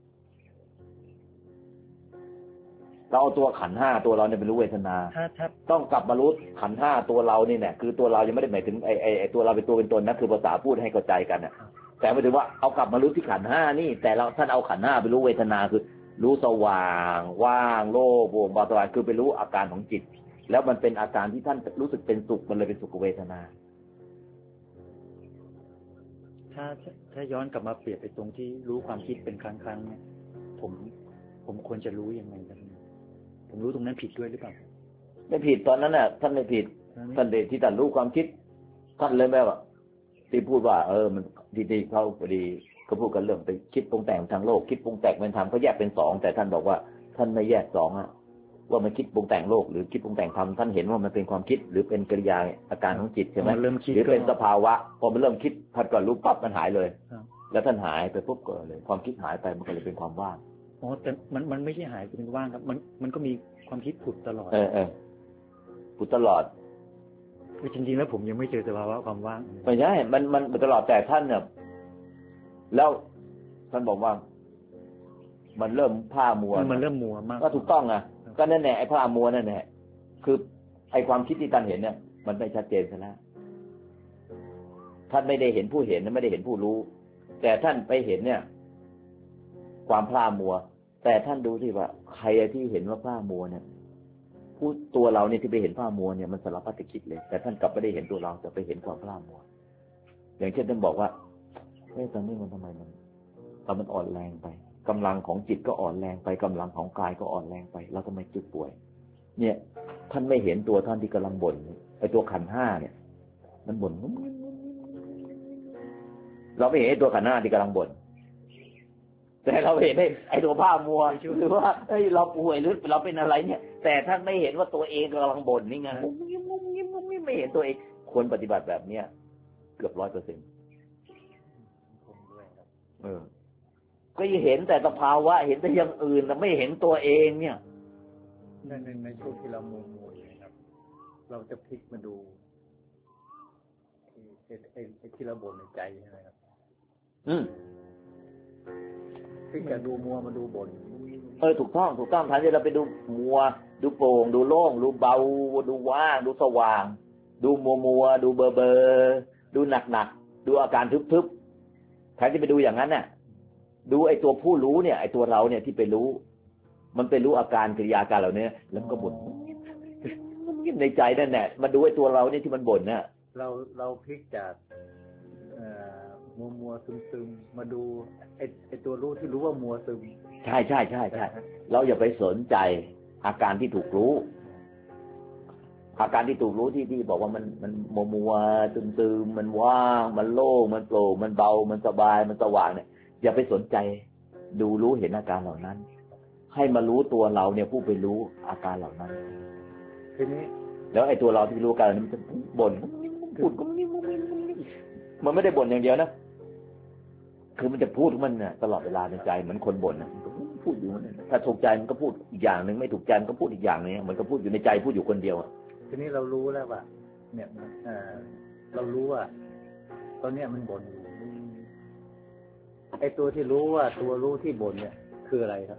เราเอาตัวขันธ์5ตัวเราเนี่ยไปรู้เวทนาต้องกลับมารู้ขันธ์5ตัวเรานี่เนี่ยคือตัวเรายังไม่ได้หมายถึงไอ้ตัวเราเป็นตัวเป็นตนนะคือภาษาพูดให้เข้าใจกันน่ะแต่หมายถึงว่าเอากลับมารู้ที่ขันธ์5นี่แต่เราท่านเอาขันธ์5ไปรู้เวทนาคือรู้สว่างว่างโล่งโปร่งเบาสบายคือไปรู้อาการของจิตแล้วมันเป็นอาการที่ท่านรู้สึกเป็นสุขมันเลยเป็นสุขเวทนาถ้าย้อนกลับมาเปรียบไปตรงที่รู้ความคิดเป็นครั้งเนี่ยผมควรจะรู้ยังไงครับผมรู้ตรงนั้นผิดด้วยหรือเปล่าไม่ผิดตอนนั้นน่ะท่านไม่ผิดท่านเดชที่ท่านรู้ความคิดท่านเลยแบบว่าที่พูดว่ามันดีๆเขาพอดีเขาพูดกันเรื่องไปคิดปรุงแต่งทางโลกคิดปรุงแต่งเป็นธรรมเขาแยกเป็นสองแต่ท่านบอกว่าท่านไม่แยกสองว่ามันคิดปรุงแต่งโลกหรือคิดปรุงแต่งธรรมท่านเห็นว่ามันเป็นความคิดหรือเป็นกิริยาอาการของจิตใช่ไหมหรือเป็นสภาวะพอมันเริ่มคิดท่านก็รู้ปั๊บมันหายเลยแล้วท่านหายไปปุ๊บก็เลยความคิดหายไปมันก็เลยเป็นความว่างอ๋อแต่มันไม่ใช่หายเป็นว่างครับมันก็มีความคิดผุดตลอดผุดตลอดจริงๆแล้วผมยังไม่เจอสภาวะความว่างไม่ใช่มันตลอดแต่ท่านเนี่ยแล้วท่านบอกว่ามันเริ่มผ้ามัวมันเริ่มมัวมากก็ถูกต้องอ่ะก็นั่นแหละไอ้ผ้ามัวนั่นแหละคือไอ้ความคิดที่ท่านเห็นเนี่ยมันไม่ชัดเจนซะแล้วท่านไม่ได้เห็นผู้เห็นไม่ได้เห็นผู้รู้แต่ท่านไปเห็นเนี่ยความผ้ามัวแต่ท่านดูสิว่าใครที่เห็นว่าผ้ามัวเนี่ยผู้ตัวเราเนี่ยที่ไปเห็นผ้ามัวเนี่ยมันสารพัดจะคิดเลยแต่ท่านกลับไม่ได้เห็นตัวเราแต่ไปเห็นความผ้ามัวอย่างเช่นท่านบอกว่าตอนนี้มันทำไมมันอ่อนแรงไปกำลังของจิตก็อ่อนแรงไปกำลังของกายก็อ่อนแรงไปแล้วทำไมจิตป่วยเนี่ยท่านไม่เห็นตัวท่านที่กำลังบ่นไอ้ตัวขันธ์ห้าเนี่ยมันบ่นเราไม่เห็นไอ้ตัวขันธ์ห้าที่กำลังบ่นแต่เราเห็นไอ้ตัวผ้ามัวหรือว่าเราป่วยหรือเราเป็นอะไรเนี่ยแต่ท่านไม่เห็นว่าตัวเองกำลังบ่นนี่ไงไม่เห็นตัวเองควรปฏิบัติแบบเนี้ยเกือบ 100%ก็เห็นแต่สภาวะเห็นแต่อย่างอื่นแต่ไม่เห็นตัวเองเนี่ยในช่วงที่เรามัวๆครับเราจะพลิกมาดูไอ้ที่เราบ่นในใจใช่ไหมครับพลิกจากดูมัวมาดูบ่นถูกต้องทันทีเราไปดูมัวดูโปร่งดูโล่งดูเบาดูว่างดูสว่างดูมัวดูเบอดูหนักดูอาการทึบๆแทนที่ไปดูอย่างนั้นน่ะดูไอ้ตัวผู้รู้เนี่ยไอ้ตัวเราเนี่ยที่ไปรู้มันไปรู้อาการกิริยาการเหล่านี้แล้วก็บ่นในใจนั่นแหละมาดูไอ้ตัวเราเนี่ยที่มันบ่นเนี่ยเราพลิกจากมัวซึมมาดูไอ้ตัวรู้ที่รู้ว่ามัวซึมใช่เราอย่าไปสนใจอาการที่ถูกรู้อาการที่ถูกรู้ที่บอกว่ามันมัวซึมมันว่างมันโล่งมันโปร่งมันเบามันสบายมันสว่างเนี่ยอย่าไปสนใจดูรู้เห็นอาการเหล่านั้นให้มารู้ตัวเราเนี่ยผู้ไปรู้อาการเหล่านั้นทีนี้แล้วไอ้ตัวเราที่รู้การมันจะบ่นพูดมันไม่ได้บ่นอย่างเดียวนะคือมันจะพูดมันเนี่ยตลอดเวลาในใจเหมือนคนบ่นนะพูดอยู่ถ้าถูกใจมันก็พูดอีกอย่างนึงไม่ถูกใจมันก็พูดอีกอย่างนึงมันก็พูดอยู่ในใจพูดอยู่คนเดียวทีนี้เรารู้แล้วว่าเนี่ยเรารู้ว่าตอนเนี้ยมันบ่นไอ้ตัวที่รู้ว่าตัวรู้ที่บ่นเนี่ยคืออะไรครับ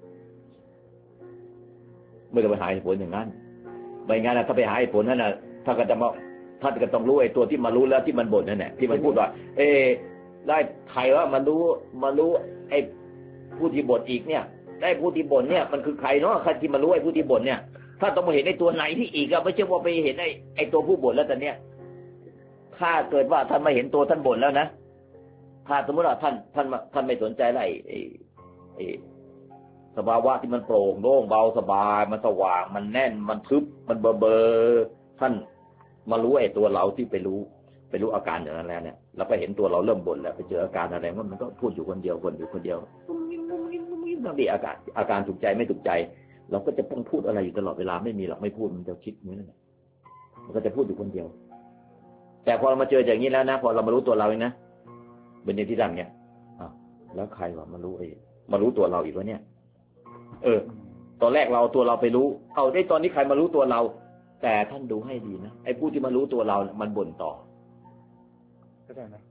ไม่ต้องไปหาเหตุผลอย่างนั้นไม่งั้นนะถ้าไปหาเหตุผลนั่นน่ะถ้าก็จะมาท่านก็ต้องรู้ไอ้ตัวที่มารู้แล้วที่มันบ่นนั่นแหละที่มันพูดว่าได้ใครว่ามารู้ไอ้ผู้ที่บ่นอีกเนี่ยได้ผู้ที่บ่นเนี่ยมันคือใครเนาะใครที่มารู้ไอ้ผู้ที่บ่นเนี่ยถ้าต้องมาเห็นไอ้ตัวไหนที่อีกอะไม่ใช่ว่าไปเห็นไอ้ตัวผู้บ่นแล้วแต่เนี้ยถ้าเกิดว่าท่านมาเห็นตัวท่านบ่นแล้วนะถ้าสมมติว่าท่านไม่สนใจอะไรไอ้สภาวะที่มันโปร่งโล่งเบาสบายมันสว่างมันแน่นมันทึบมันเบอท่านมารู้ไอ้ตัวเราที่ไปรู้อาการอย่างนั้นแล้วเนี่ยแล้วไปเห็นตัวเราเริ่มบ่นแล้วไปเจออาการอะไรมันก็พูดอยู่คนเดียวบ่นอยู่คนเดียวบางทีอาการถูกใจไม่ถูกใจเราก็จะต้องพูดอะไรอยู่ตลอดเวลาไม่มีหรอกไม่พูดมันจะคิดอย่างนั้นมันก็จะพูดอยู่คนเดียวแต่พอเรามาเจออย่างนี้แล้วนะพอเรามารู้ตัวเราเองนะเป็นอย่างที่ดังเนี่ยแล้วใครวะมารู้ตัวเราอีกวะเนี่ยตอนแรกเราตัวเราไปรู้ได้ตอนนี้ใครมารู้ตัวเราแต่ท่านดูให้ดีนะไอ้ผู้ที่มารู้ตัวเรามันบ่นต่อเข้าใจไหม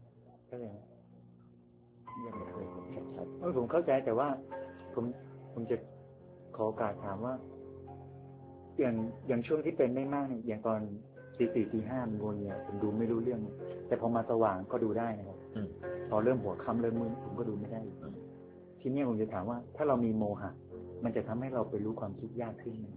ยังไม่เคยชัดๆผมเข้าใจแต่ว่าผมจะขอโอกาสถามว่าอย่างช่วงที่เป็นไม่มากเนี่ยอย่างตอนตี 4 ตี 5มันวนเนี่ยผมดูไม่รู้เรื่องแต่พอมาสว่างก็ดูได้นะครับพอเริ่มหัวค่ำเริ่มมืดผมก็ดูไม่ได้ทีนี้ผมจะถามว่าถ้าเรามีโมหะมันจะทำให้เราไปรู้ความคิดยากขึ้นไหม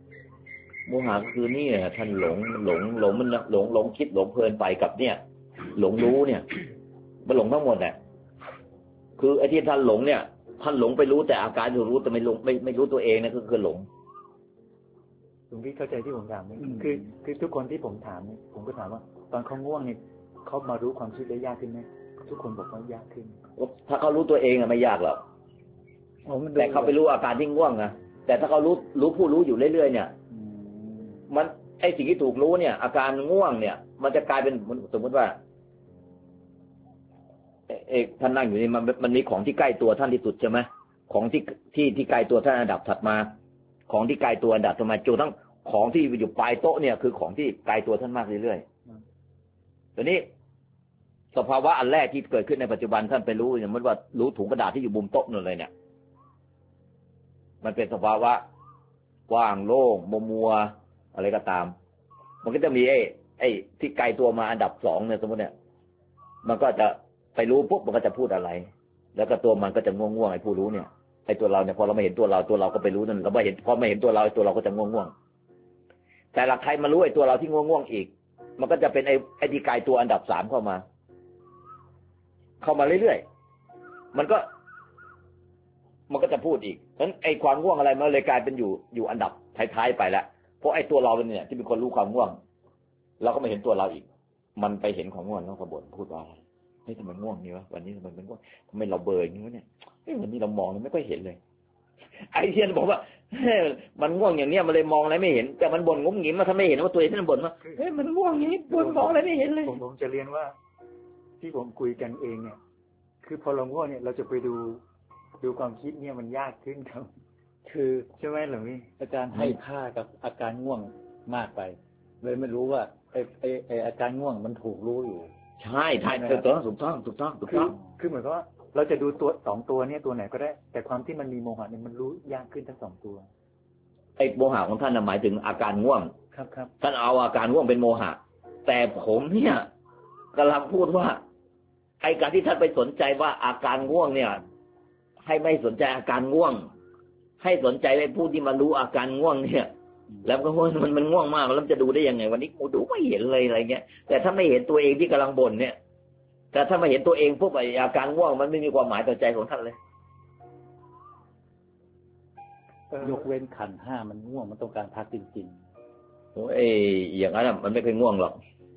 โมหะคือนี่ท่านหลงมันหลงคิดหลงเพลินไปกับเนี่ยหลงรู้เนี่ยมันหลงทั้งหมดแหละคือไอ้ที่ท่านหลงเนี่ยท่านหลงไปรู้แต่อาการที่รู้แต่ไม่หลงไม่รู้ตัวเองนะคือหลงหลวงพี่เข้าใจที่ผมถามไหมคือทุกคนที่ผมถามเนี่ยผมก็ถามว่าตอนเขาง่วงเนี่ยเขามารู้ความคิดได้ยากขึ้นไหมทุกคนบอกว่ายากขึ้นถ้าเขารู้ตัวเองอะไม่ยากหรอกแต่เขาไปรู้อาการที่ง่วงนะแต่ถ้าเขารู้ผู้รู้อยู่เรื่อยๆเนี่ยมันไอ้สิ่งที่ถูกรู้เนี่ยอาการง่วงเนี่ยมันจะกลายเป็นสมมติว่าท่านนั่งอยู่นี่มันมีของที่ใกล้ตัวท่านที่สุดใช่ไหมของที่ใกล้ตัวท่านอันดับถัดมาของที่ไกลตัวอันดับถัดมาจนทั้งของที่อยู่ปลายโต๊ะเนี่ยคือของที่ไกลตัวท่านมากเรื่อยๆตอนนี้สภาวะอันแรกที่เกิดขึ้นในปัจจุบันท่านไปรู้อย่างว่ารู้ถุงกระดาษที่อยู่บนโต๊ะนั่นเลยเนี่ยมันเป็นสภาวะว่างโล่งมัวอะไรก็ตามมันก็จะมีไอ้ที่ไกลตัวมาอันดับสองเนี่ยสมมติเนี่ยมันก็จะไปรู้ปุ๊บมันก็จะพูดอะไรแล้วก็ตัวมันก็จะง่วงๆไอ้ผู้รู้เนี่ยไอ้ตัวเราเนี่ยพอเราไม่เห็นตัวเราก็ไปรู้นั่นเราไม่เห็นพอไม่เห็นตัวเราก็จะง่วงๆแต่ละใครมารู้ไอ้ตัวเราที่ง่วงๆอีกมันก็จะเป็นไอ้ที่ไกลตัวอันดับสามเข้ามาเรื่อยๆมันก็จะพูดอีกเพราะฉะนั้นไอ้ความง่วงอะไรมันเลยกลายเป็นอยู่อันดับท้ายๆไปแล้วเพราะไอ้ตัวเราเนี่ยที่เป็นคนรู้ความง่วงเราก็ไม่เห็นตัวเราอีกมันไปเห็นของง่วงแล้วก็บ่นพูดว่าเฮ้ยทำไมง่วงนี่วะวันนี้ทำไมมันง่วงทำไมเราเบยอย่างนี้วะเนี่ยวันนี้เรามองไม่ค่อยเห็นเลยไอ้เทียนบอกว่ามันง่วงอย่างเนี้ยมันเลยมองอะไรไม่เห็นแต่มันบ่นงุ้มงิ้มมาถ้าไม่เห็นว่าตัวเองที่มันบ่นว่าเฮ้ยมันง่วงอย่างนี้บ่นมองอะไรไม่เห็นเลยผมจะเรียนว่าที่ผมคุยกันเองเนี่ยคือพอเราง่วงเนี่ยเราจะไปดูความคิดเนี่ยมันยากขึ้นครับคือใช่ไหมหลวงพี่อาจารย์ให้ค่ากับอาการง่วงมากไปเลยไม่รู้ว่าไออาการง่วงมันถูกรู้อยู่ใช่ถูกต้องคือเหมือนกับว่าเราจะดูตัวสองตัวเนี่ยตัวไหนก็ได้แต่ความที่มันมีโมหะเนี่ยมันรู้ยากขึ้นทั้งสองตัวไอ้โมหะของท่านหมายถึงอาการง่วงครับท่านเอาอาการง่วงเป็นโมหะแต่ผมเนี่ยกำลังพูดว่าไอ้การที่ท่านไปสนใจว่าอาการง่วงเนี่ยให้ไม่สนใจอาการง่วงให้สนใจไอ้ผู้ที่มารู้อาการง่วงเนี่ยแล้วก็มันง่วงมากแล้วจะดูได้ยังไงวันนี้กูดูไม่เห็นเลยอะไรเงี้ยแต่ถ้าไม่เห็นตัวเองที่กำลังบ่นเนี่ยแต่ถ้าไม่เห็นตัวเองพวกอาการง่วงมันไม่มีความหมายต่อใจของท่านเลยยกเว้นขันธ์ห้ามันง่วงมันต้องการพักจริงๆโอ้ยอย่างนั้นมันไม่เคยง่วงหรอก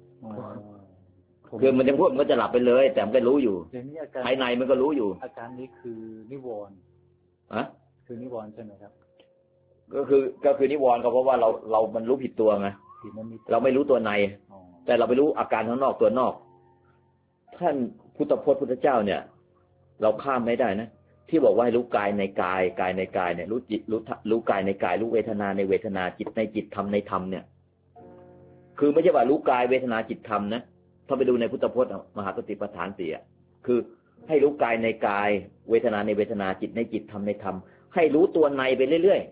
คือมันจะพูดมันก็จะหลับไปเลยแต่มันก็รู้อยู่ภายในมันก็รู้อยู่อาการนี้คือนิวรณ์คือนิวรณ์ใช่ไหมครับก็คือนิวรณ์ก็เพราะว่าเรามันรู้ผิดตัวไงเราไม่รู้ตัวในแต่เราไปรู้อาการข้างนอกตัวนอกท่านพุทธพจน์พุทธเจ้าเนี่ยเราข้ามไม่ได้นะที่บอกว่าให้รู้กายในกายกายในกายเนี่ยรู้จิตรู้กายในกายรู้เวทนาในเวทนาจิตในจิตธรรมในธรรมเนี่ยคือไม่ใช่ว่ารู้กายเวทนาจิตธรรมนะถ้าไปดูในพุทธพจน์มหาสติปัฏฐานสี่คือให้รู้กายในกายเวทนาในเวทนาจิตในจิตธรรมในธรรมให้รู้ตัวในไปเรื่อย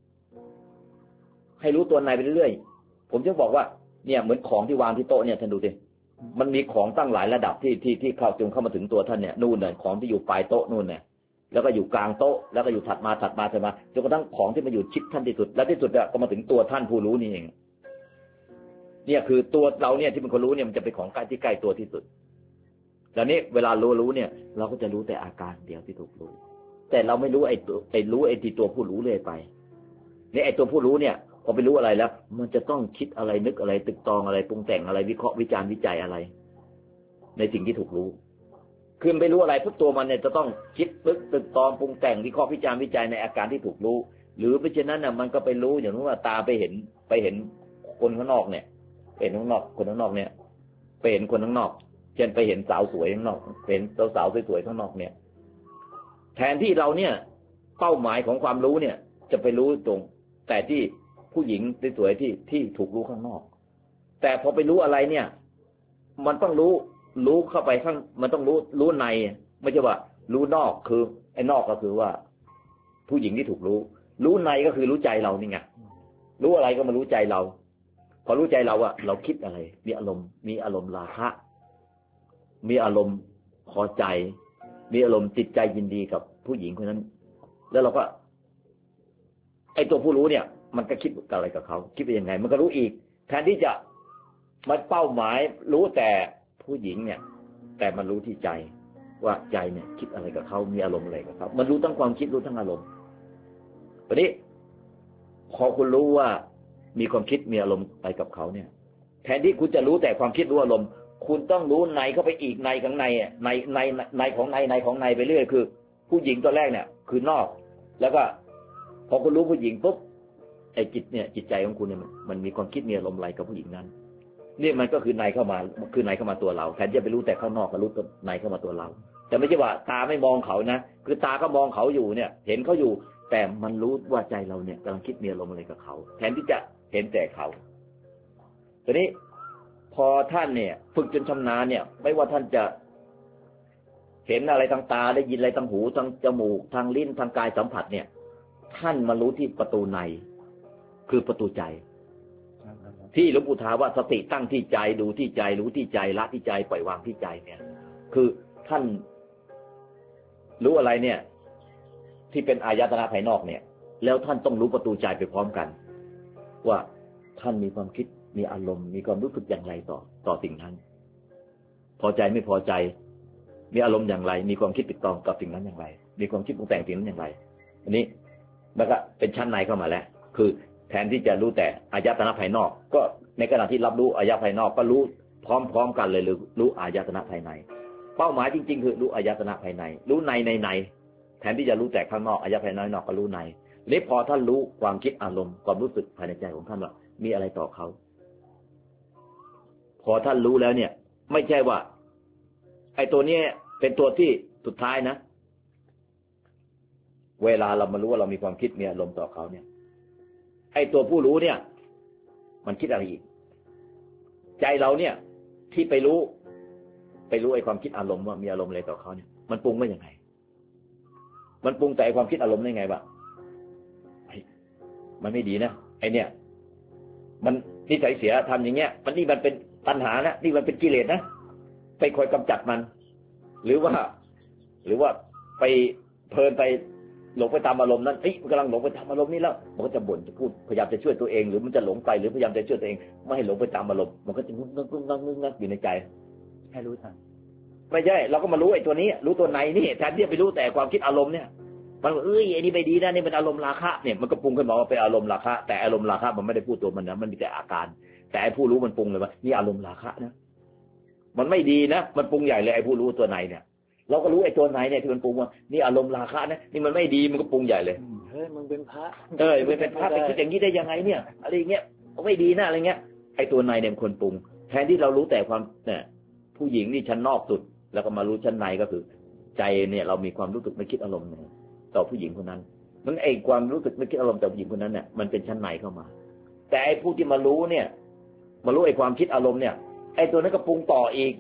ๆให้รู้ตัวในไปเรื่อยๆผมจะบอกว่าเนี่ยเหมือนของที่วางที่โต๊ะเนี่ยท่านดูดิมันมีของตั้งหลายระดับที่เข้าจนเข้ามาถึงตัวท่านเนี่ยนู่นน่ะของที่อยู่ปลายโต๊ะนู่นเนี่ยแล้วก็อยู่กลางโต๊ะแล้วก็อยู่ถัดมาจนกระทั่งของที่มาอยู่ชิดท่านที่สุดแล้วที่สุดก็มาถึงตัวท่านผู้รู้นี่เองเนี่ยคือตัวเราเนี่ยที่เป็นคนรู้เนี่ยมันจะเป็นของใกล้ที่ใกล้ตัวที่สุดแล้วนี้เวลารู้เนี่ยเราก็จะรู้แต่อาการเดียวที่ถูกรู้แต่เราไม่รู้ไอ้ที่ตัวผู้รู้เลยไปนี่ไอ้ตัวผู้รู้เนี่ยพอไปรู้อะไรแล้วมันจะต้องคิดอะไรนึกอะไรตึกตองอะไรปรุงแต่งอะไรวิเคราะห์วิจารณ์วิจัยอะไรในสิ่งที่ถูกรู้คือไปรู้อะไรทุกตัวมันเนี่ยจะต้องคิดตึกตองปรุงแต่งวิเคราะห์วิจารณ์วิจัยในอาการที่ถูกรู้หรือเพราะฉะนั้นน่ะมันก็ไปรู้อย่างว่าตาไปเห็นคนข้างนอกเนี่ยเห็นข้างนอกคนข้างนอกเนี่ยไปเห็นคนข้างนอกเช่นไปเห็นสาวสวยข้างนอกเห็นสาวสวยข้างนอกเนี่ยแทนที่เราเนี่ยเป้าหมายของความรู้เนี่ยจะไปรู้ตรงแต่ที่ผู้หญิงสวยที่ถูกรู้ข้างนอกแต่พอไปรู้อะไรเนี่ยมันต้องรู้เข้าไปข้างมันต้องรู้ในไม่ใช่ว่ารู้นอกคือไอ้นอกก็คือว่าผู้หญิงที่ถูกรู้ในก็คือรู้ใจเรานี่ไงรู้อะไรก็มารู้ใจเราพอรู้ใจเราอะเราคิดอะไรมีอารมณ์ราคะมีอารมณ์พอใจมีอารมณ์ติดใจยินดีกับผู้หญิงคนนั้นแล้วเราก็ไอ้ตัวผู้รู้เนี่ยมันก็คิดอะไรกับเขาคิดไปยังไงมันก็รู้อีกแทนที่จะมาเป้าหมายรู้แต่ผู้หญิงเนี่ยแต่มันรู้ที่ใจว่าใจเนี่ยคิดอะไรกับเขามีอารมณ์อะไรกับเขามันรู้ทั้งความคิดรู้ทั้งอารมณ์ตอนนี้พอคุณรู้ว่ามีความคิดมีอารมณ์ไปกับเขาเนี่ยแทนที่คุณจะรู้แต่ความคิดรู้อารมณ์คุณต้องรู้ในเข้าไปอีกในข้างในในของในของในไปเรื่อยคือผู้หญิงตัวแรกเนี่ยคือนอกแล้วก็พอคุณรู้ผู้หญิงปุ๊บไอ้จิตเนี่ยจิตใจของคุณเนี่ยมันมีความคิดมีอารมณ์อะไรกับผู้หญิงนั้นนี่มันก็คือในเข้ามาคือในเข้ามาตัวเราแทนจะไปรู้แต่ข้างนอกก็รู้ตัวในเข้ามาตัวเราแต่ไม่ใช่ว่าตาไม่มองเขานะคือตาก็มองเขาอยู่เนี่ยเห็นเขาอยู่แต่มันรู้ว่าใจเราเนี่ยกำลังคิดมีอารมณ์อะไรกับเขาแทนที่จะเห็นแต่เขาทีนี้พอท่านเนี่ยฝึกจนชำนาญเนี่ยไม่ว่าท่านจะเห็นอะไรทางตาได้ยินอะไรทางหูทางจมูกทางลิ้นทางกายสัมผัสเนี่ยท่านมารู้ที่ประตูในคือประตูใจที่หลวงปู่ถามว่าสติตั้งที่ใจดูที่ใจรู้ที่ใจละที่ใจปล่อยวางที่ใจเนี่ยคือท่านรู้อะไรเนี่ยที่เป็นอายตนะภายนอกเนี่ยแล้วท่านต้องรู้ประตูใจไปพร้อมกันว่าท่านมีความคิดมีอารมณ์มีความรู้สึกอย่างไรต่อสิ่งนั้นพอใจไม่พอใจมีอารมณ์อย่างไรมีความคิดติดต่อกับสิ่งนั้นอย่างไรมีความคิดปรุงแต่งสิ่งนั้นอย่างไรอันนี้มันก็เป็นชั้นในเข้ามาแล้วคือแทนที่จะรู้แต่อายตนะภายนอกก็ในขณะที่รับรู้อายตนะภายนอกก็รู้พร้อมกันเลยหรือรู้อายตนะภายในเป้าหมายจริงๆคือรู้อายตนะภายในรู้ในแทนที่จะรู้แต่ข้างนอกอายตนะภายในนอกก็รู้ในนี้พอท่านรู้ความคิดอารมณ์ความรู้สึกภายในใจของท่านว่ามีอะไรต่อเขาพอท่านรู้แล้วเนี่ยไม่ใช่ว่าไอ้ตัวนี้เป็นตัวที่สุดท้ายนะเวลาเรามารู้ว่าเรามีความคิดมีอารมณ์ต่อเขาเนี่ยไอ้ตัวผู้รู้เนี่ยมันคิดอะไรอีกใจเราเนี่ยที่ไปรู้ไอ้ความคิดอารมณ์ว่ามีอารมณ์อะไรต่อเขาเนี่ยมันปรุงว่ายังไงมันปรุงแต่ความคิดอารมณ์ได้ไงวะมันไม่ดีนะไอ้เนี่ยมันนิสัยเสียทำอย่างเงี้ยมันนี่มันเป็นตัณหานะนี่มันเป็นกิเลสนะไปคอยกำจัดมันหรือว่าไปเพลินไปหลงไปตามอารมณ์นั้นมันกำลังหลงไปตามอารมณ์นี้แล้วมันก็จะบ่นจะพูดพยายามจะช่วยตัวเองหรือมันจะหลงไปหรือพยายามจะช่วยตัวเองไม่ให้หลงไปตามอารมณ์มันก็จะงึกอยู่ในใจให้รู้ทันไม่ใช่เราก็มารู้ไอ้ตัวนี้รู้ตัวไหนนี่แทนที่จะไปรู้แต่ความคิดอารมณ์เนี่ยมันไอ้นี่ไม่ดีนะนี่เป็นอารมณ์ราคะเนี่ยมันก็ปรุงขึ้นมาว่าเป็นอารมณ์ราคะแต่อารมณ์ราคะมันไม่ได้พูดตัวมันนะมันมีแต่อาการแต่ไอ้ผู้รู้มันปรุงเลยว่านี่อารมณ์ราคะนะมันไม่ดีนะมันปรุงใหญ่เลยไอ้ผู้รู้ตัวไหนเนี่ยเราก็รู้ไอ้ตัวไหนเนี่ยที่มันปรุงว่านี่อารมณ์ราคะนะนี่มันไม่ดีมันก็ปรุงใหญ่เลยเฮ้ยมึงเป็นพระมึงเป็นพระไปคิดอย่างนี้ได้ยังไงเนี่ยอะไรเงี้ยไม่ดีนะอะไรเงี้ยไอ้ตัวในเนี่ยคนปรุงแทนที่เรารู้แต่ความเนี่ยผู้หญิงนี่ชั้นนอกสุดแล้วก็มารู้ชั้นในก็คือใจเนี่ยเรามีความรู้สึกไม่คิดอารมณ์ต่อผู้หญิงคนนั้นมันไอ้ความรู้สึกไม่คิดอารมณ์ต่อผู้หญิงคนนั้นเนี่ยมันเป็นชั้นในเข้ามาแต่ไอ้ผู้ที่มารู้เนี่ยมารู้ไอ้ความคิดอารมณ์เนี่ยไอ้ตัวนั้นก็ปรุงต่ออีก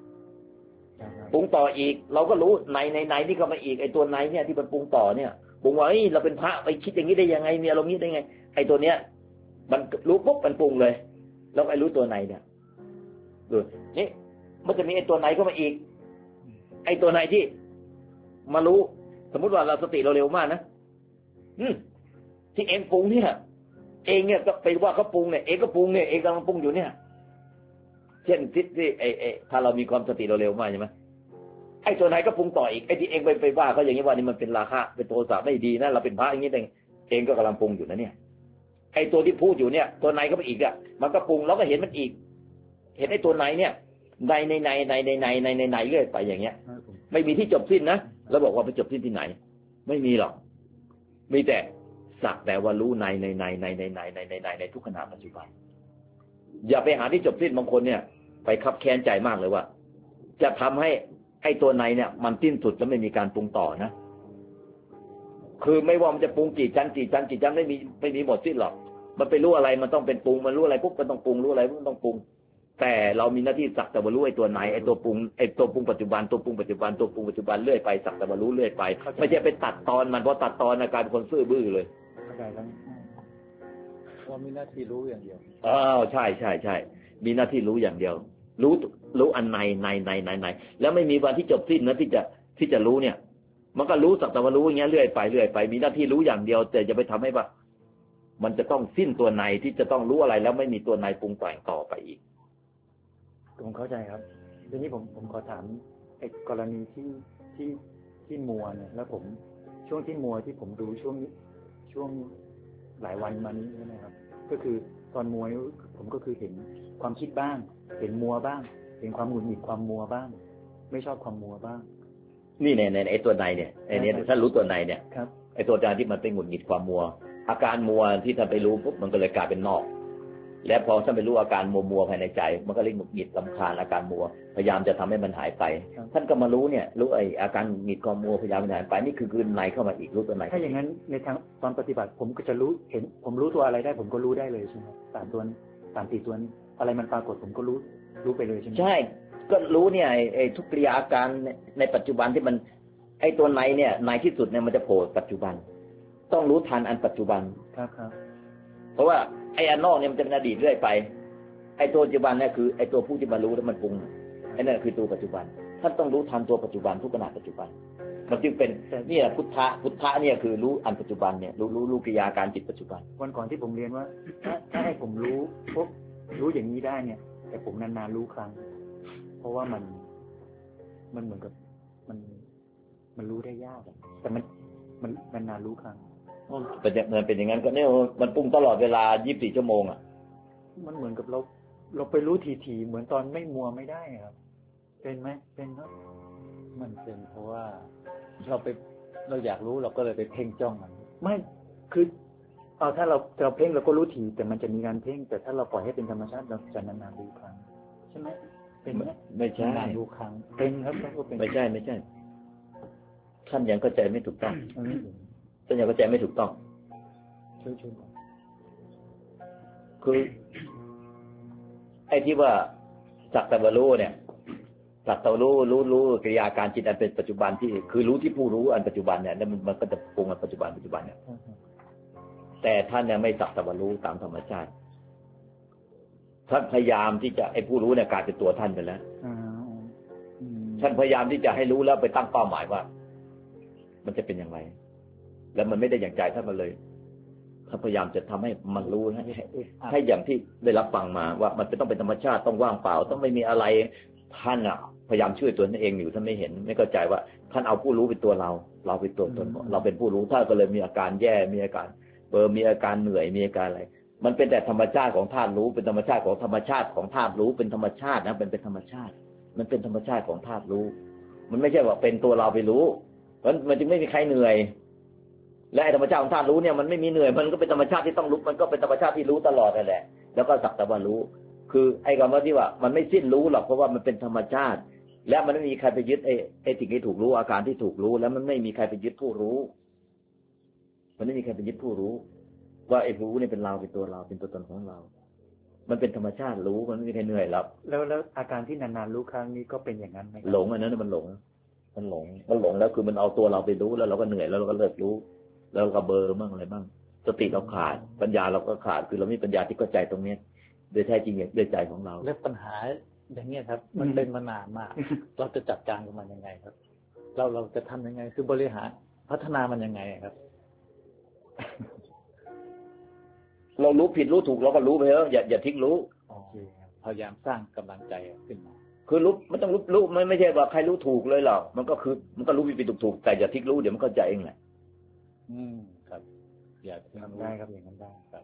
เราก็รู้ในนี่ก็มาอีกไอ้ตัวในเนี่ยที่มันปรุงต่อเนี่ยปรุงว่าเราเป็นพระไปคิดอย่างนี้ได้ยังไงมีอารมณ์นี้ได้ไงไอ้ตัวเนี้ยมันรู้ปุ๊บมันปรุงเลยแล้วไอ้รู้ตัวในเนี่ยดูนี่มันจะมีไอ้ตัวในก็มาอีกไอ้ตัวในที่มารู้สมมุติว่าเราสติเราเร็วมากนะที่เองปรุงเนี่ยเองเนี่ยก็ไปว่าเขาปรุงเนี่ยเองก็ปรุงเนี่ยเองกำลังปรุงอยู่เนี่ยเช่นที่ถ้าเรามีความสติเราเร็วมากใช่ไหมไอ้ตัวไหนก็ปรุงต่ออีกไอ้ที่เองไปว่าเขาอย่างนี้ว่านี่มันเป็นราคะเป็นโทสะไม่ดีนะเราเป็นพระอย่างนี้เองก็กำลังปรุงอยู่นะเนี่ยไอ้ตัวที่พูดอยู่เนี่ยตัวไหนก็ไปอีกอ่ะมันก็ปรุงแล้วก็เห็นมันอีกเห็นไอ้ตัวไหนเนี่ยในเรื่อยไปอย่างเงี้ยไม่มีที่จบสิ้นนะแล้วบอกว่าไปจบสิ้นที่ไหนไม่มีหรอกมีแต่สักแต่ว่ารู้ในทุกขณะปัจจุบันอย่าไปหาที่จบสิ้นบางคนเนี่ยไปคับแค้นใจมากเลยว่าจะทำให้ไอ้ตัวในเนี่ยมันสิ้นสุดแล้วไม่มีการปรุงต่อนะคือไม่ว่ามันจะปรุงกี่ชั้นไม่มีหมดสิ้นหรอกมันไปรู้อะไรมันต้องเป็นปรุงมันรู้อะไรปุ๊บมันต้องปรุงรู้อะไรมันต้องปรุงแต่เรามีหน้าที่สักแต่ว่ารู้ไอ้ตัวไหนไอ้ตัวปรุงปัจจุบันตัวปรุงปัจจุบันเรื่อยไปสักแต่ว่ารู้เรื่อยไปไม่ใช่ไปตัดตอนมันเพราะตัดตอนกลายเป็นคนซื่อบื้อเลยเข้าใจแล้วว่ามีหน้าที่รู้อย่างเดียวใช่มีหน้าที่รู้อย่างเดียวรู้อันในแล้วไม่มีวันที่จบสิ้นนะที่จะรู้เนี่ยมันก็รู้สักแต่ว่ารู้อย่างเงี้ยเรื่อยไปมีหน้าที่รู้อย่างเดียวแต่จะไปทำให้ว่ามันจะต้องสิ้นตัวในที่จะต้องรู้อะไรแล้วไม่มีตัวในปรุงแต่งต่อไปอีกผมเข้าใจครับทีนี้ผมขอถามไอ้กรณีที่มัวเนี่ยแล้วผมช่วงที่มัวที่ผมดูช่วงหลายวันมานี้นะครับก็คือตอนมัวนี่ผมก็คือเห็นความคิดบ้างเห็นมัวบ้างเห็นความหงุดหงิดความมัวบ้างไม่ชอบความมัวบ้างนี่ในไอ้ตัวในเนี่ยไอ้เนี่ยถ้ารู้ตัวในเนี่ยครับไอ้ตัวในที่มันเป็นหงุดหงิดความมัวอาการมัวที่ท่านไปรู้ปุ๊บมันก็เลยกลายเป็นนอกและพอท่านไปรู้อาการมัวภายในใจมันก็เลยหงุดหงิดรำคาญอาการมัวพยายามจะทำให้มันหายไปท่านก็มารู้เนี่ยรู้ไอ้อาการหงุดหงิดความมัวพยายามมันหายไปนี่คือในเข้ามาอีกรู้ตัวในถ้าอย่างนั้นในทางตอนปฏิบัติผมก็จะรู้เห็นผมรู้ตัวอะไรได้ผมก็รู้ได้เลยใช่ไหมตาม4 ตัวนี้อะไรมันปรากฏผมก็รู้ไปเลยใช่ไหมใช่ก็รู้เนี่ยไอ้ทุกกิริยาอาการในปัจจุบันที่มันไอ้ตัวในเนี่ยในที่สุดเนี่ยมันจะโผล่ปัจจุบันต้องรู้ทันอันปัจจุบันครับเพราะว่าไอ้อันนอกเนี่ยมันจะเป็นอดีตเรื่อยไปไอ้ตัวปัจจุบันเนี่ยคือไอ้ตัวผู้ที่มารู้แล้วมันปรุงไอ้นั่นคือตัวปัจจุบันท่านต้องรู้ทันตัวปัจจุบันทุกขณะปัจจุบันมันจึงเป็นนี่แหละพุทธะเนี่ยคือรู้อันปัจจุบันเนี่ยรู้กิริยาการจิตปัจจุบันวันก่อนที่ผมเรียนว่าถ้าให้ผมรู้อย่างนี้ได้เนี่ยแต่ผมนานๆรู้ครั้งเพราะว่ามันเหมือนกับมันรู้ได้ยากแต่มันนานรู้ครั้งเป็นอย่างนั้นก็เนี่ยมันปรุงตลอดเวลา24 ชั่วโมงอ่ะมันเหมือนกับเราไปรู้ทีเหมือนตอนไม่มัวไม่ได้ครับเป็นไหมเป็นครับมันเป็นเพราะว่าเราอยากรู้เราก็เลยไปเพ่งจ้องมันไม่คือถ้าเราเพ่งเราก็รู้ทีแต่มันจะมีการเพ่งแต่ถ้าเราปล่อยให้เป็นธรรมชาติเราจะนานๆรู้ครั้งใช่ไหมเป็นไหมไม่ใช่นานๆรู้ครั้งเป็นครับก็เป็นไม่ใช่ท่านยังเข้าใจไม่ถูกต้องท่านยังเข้าใจไม่ถูกต้องคือไอ้ที่ว่าสักแต่ว่ารู้เนี่ยสักแต่รู้กิริยาการจิตอันเป็นปัจจุบันที่คือรู้ที่ผู้รู้อันปัจจุบันเนี่ยแล้วมันก็จะปรุงอันปัจจุบันเนี่ยแต่ท่านเนี่ยไม่สักแต่ว่ารู้ตามธรรมชาติท่านพยายามที่จะไอ้ผู้รู้เนี่ยกลายเป็นตัวท่านไปแล้วท่านพยายามที่จะให้รู้แล้วไปตั้งเป้าหมายว่ามันจะเป็นอย่างไรแล้วมันไม่ได้อย่างใจท่านมาเลยท่านพยายามจะทำให้มันรู้ให้อย่างที่ได้รับฟังมาว่ามันต้องเป็นธรรมชาติต้องว่างเปล่าต้องไม่มีอะไรท่านพยายามช่วยตัวท่านเองอยู่ท่านไม่เห็นไม่เข้าใจว่าท่านเอาผู้รู้เป็นตัวเราเป็นตัวตนเราเป็นผู้รู้ท่านก็เลยมีอาการแย่มีอาการมีอาการเหนื่อยมีอาการอะไรมันเป็นแต่ธรรมชาติของธาตุรู้เป็นธรรมชาติของธรรมชาติของธาตุรู้เป็นธรรมชาตินะเป็นธรรมชาติมันเป็นธรรมชาติของธาตุรู้มันไม่ใช่ว่าเป็นตัวเราไปรู้มันจึงไม่มีใครเหนื่อยและธรรมชาติของธาตุรู้เนี่ยมันไม่มีเหนื่อยมันก็เป็นธรรมชาติที่ต้องรู้มันก็เป็นธรรมชาติที่รู้ตลอดนั่นแหละแล้วก็สักแต่ว่ารู้คือไอ้คำว่าที่ว่ามันไม่สิ้นรู้หรอกเพราะว่ามันเป็นธรรมชาติและมันไม่มีใครไปยึดไอ้สิ่งที่ถูกรู้อาการที่ถูกรู้แล้วมันไม่มีใครไปยึดผู้รู้มันไม่มีใครไปยึดผู้รู้ว่าไอ้ผู้รู้เนี่ยเป็นเราเป็นตัวเราเป็นตัวตนของเรามันเป็นธรรมชาติรู้มันไม่มีใครเหนื่อยหรอกแล้วอาการที่นานๆรู้ครั้งนี้ก็เป็นอย่างนั้นไหมหลงอันนั้นมันหลงแล้วคือมันเอาตัวเราไปรู้แล้วเราก็เหนื่อยแล้วเราก็เลิกรู้แล้วเราก็เบลอมั่งอะไรบ้างสติเราขาดปัญญาเราก็ขาดคือเราไม่มีปัญญาที่เข้าใจตรงนี้โดยแท้จริงด้วยใจของเราและปัญหาอย่างนี้ครับมันเป็นมานานมากเราจะจัดการกับมันยังไงครับเราจะทำยังไงคือบริหารพัฒนามันยังไงครับเรารู้ผิดรู้ถูกเราก็รู้ไปเถอะอย่าทิ้งรู้พยายามสร้างกำลังใจขึ้นมาคือรู้มันต้องรู้ไม่ใช่ว่าใครรู้ถูกเลยหรอกมันก็คือมันก็รู้ผิดถูกแต่อย่าทิ้งรู้เดี๋ยวมันเข้าใจเองแหละครับอย่าทำได้ครับอย่างนั้นได้ครับ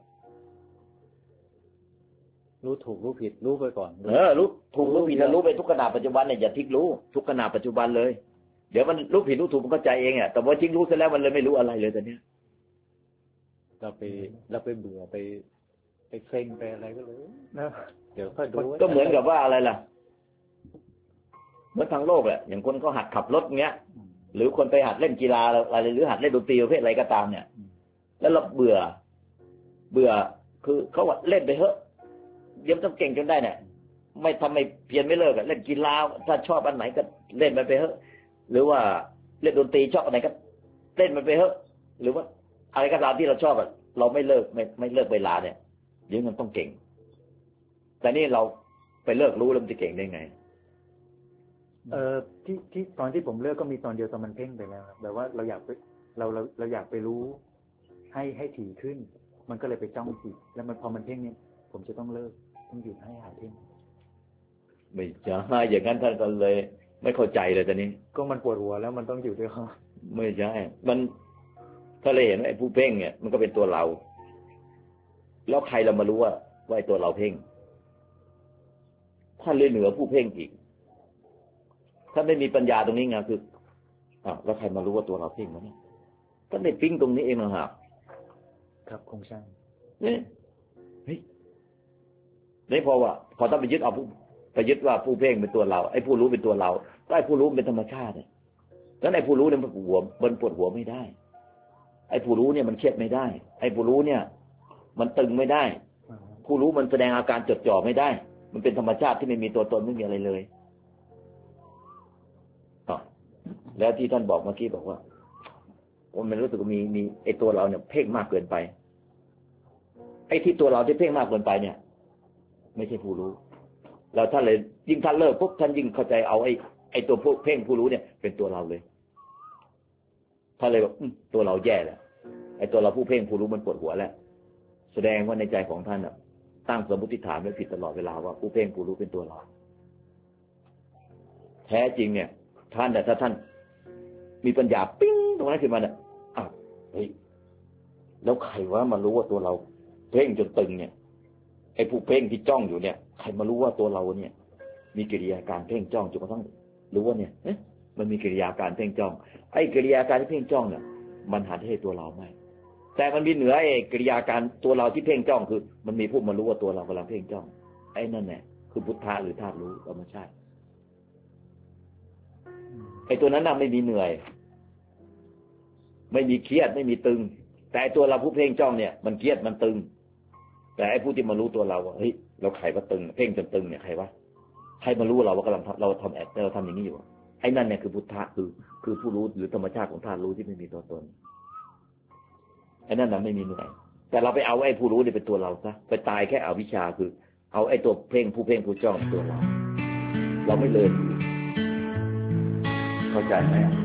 รู้ถูกรู้ผิดรู้ไปก่อนรู้ถูกรู้ผิดแล้วรู้ไปทุกขณะปัจจุบันเนี่ยอย่าทิ้งรู้ทุกขณะปัจจุบันเลยเดี๋ยวมันรู้ผิดรู้ถูกมันเข้าใจเองอ่ะแต่ว่าทิ้งรู้เสร็จแล้วมันเลยไม่รู้อะไรเลยตอนนี้เราไปเบื่อไปเซ็งไปอะไรก็เลยนะเดี๋ยวค่อยดูก็เหมือนกับว่าอะไรล่ะเหมือนทางโลกแหละอย่างคนเขาหัดขับรถเงี้ยหรือคนไปหัดเล่นกีฬาอะไรหรือหัดเล่นดนตรีประเภทอะไรก็ตามเนี่ยแล้วเราเบื่อคือเขาว่าเล่นไปเถอะเดี๋ยวต้องเก่งจนได้เนี่ยไม่ทำไม่เพียรไม่เลิกเล่นกีฬาถ้าชอบอันไหนก็เล่นมันไปเถอะหรือว่าเล่นดนตรีชอบอันไหนก็เล่นมันไปเถอะหรือว่าอะไรก็ตามที่เราชอบเราไม่เลิกไม่เลิกเวลาเนี่ยเดี๋ยวมันต้องเก่งแต่นี่เราไปเลิกรู้แล้วมันจะเก่งได้ไงที่ตอนที่ผมเลิกก็มีตอนเดียวตอนมันเพ่งไปแล้วแบบว่าเราอยากไปรู้ให้ถี่ขึ้นมันก็เลยไปจ้องจิตแล้วมันพอมันเพ่งเนี่ยผมจะต้องเลิกต้องหยุดให้หายเพ่งไม่ใช่อย่างนั้นท่านก็เลยไม่เข้าใจเลยตอนนี้ก็มันปวดหัวแล้วมันต้องอยู่ด้วยเขาไม่ใช่มันถ้าเราเห็นไอ้ผู้เพ่งเนี่ยมันก็เป็นตัวเราแล้วใครเรามารู้ว่าไอ้ตัวเราเพ่งท่านเลยเหนือผู้เพ่งอีกท่านไม่มีปัญญาตรงนี้ไงคือแล้วใครมารู้ว่าตัวเราเพ่งวะเนี่ยท่านได้ปิ้งตรงนี้เองนะฮะครับคงใช่เนี่ยเฮ้ยนี่พอท่านไปยึดเอาไปยึดว่าผู้เพ่งเป็นตัวเราไอ้ผู้รู้เป็นตัวเราก็ไอ้ผู้รู้เป็นธรรมชาติเนี่ยแล้วไอ้ผู้รู้เนี่ยมันปวดหัวไม่ได้ไอ้ผู้รู้เนี่ยมันเครียดไม่ได้ไอ้ผู้รู้เนี่ยมันตึงไม่ได้ผู้รู้มันแสดงอาการจดจ่อไม่ได้มันเป็นธรรมชาติที่ไม่มีตัวตนไม่มีอะไรเลยแล้วที่ท่านบอกเมื่อกี้บอกว่ามันรู้สึกมีไอ้ตัวเราเนี่ยเพ่งมากเกินไปไอ้ที่ตัวเราที่เพ่งมากเกินไปเนี่ยไม่ใช่ผู้รู้แล้วท่านเลยยิ่งท่านเลิกปุ๊บท่านยิ่งเข้าใจเอาไอ้ตัวพวกเพ่งผู้รู้เนี่ยเป็นตัวเราเลยท่านเลยบอกตัวเราแย่แล้วไอ้ตัวเราผู้เพ่งผู้รู้มันปวดหัวแล้วแสดงว่าในใจของท่านน่ะตั้งสมมติฐานไว้ผิดตลอดเวลาว่าผู้เพ่งผู้รู้เป็นตัวเราแท้จริงเนี่ยท่านแต่ถ้าท่านมีปัญญาปิ้งตรงนั้นขึ้นมาเนี่ยเฮ้ยแล้วใครว่ามารู้ว่าตัวเราเพ่งจนตึงเนี่ยไอ้ผู้เพ่งที่จ้องอยู่เนี่ยใครมารู้ว่าตัวเราเนี่ยมีกิริยาการเพ่งจ้องจนกระทั่งรู้ว่าเนี่ยมันมีกิริยาการเพ่งจ้องไอ้กิริยาการที่เพ่งจ้องเนี่ยมันหาที่ให้ตัวเราไม่แต่มันมีเหนือไอ้กิริยาการตัวเราที่เพ่งจ้องคือมันมีผู้มารู้ว่าตัวเรากำลังเพ่งจ้องไอ้นั่นแหละคือพุทธะหรือธาตุรู้ธรรมชาติไอ้ตัวนั้นน่ะไม่มีเหนื่อยไม่มีเครียดไม่มีตึงแต่ไอ้ตัวเราผู้เพ่งจ้องเนี่ยมันเครียดมันตึงแต่ไอ้ผู้ที่มารู้ตัวเราว่าเฮ้ยเราใครว่าตึงเพ่งจนตึงเนี่ยใครวะใครมารู้เราว่ากำลังเราทำเราทำอย่างนี้อยู่ไอ้นั่นเนี่ยคือพุทธะคือผู้รู้หรือธรรมชาติของธาตุรู้ที่ไม่มีตัวตนไอ้นั่นน่ะไม่มีเหนื่อยแต่เราไปเอาไอ้ผู้รู้เนี่ยเป็นตัวเราซะไปตายแค่อวิชชาคือเอาไอ้ตัวเพ่งผู้จ้องตัวเราไม่เลยเข้าใจไหม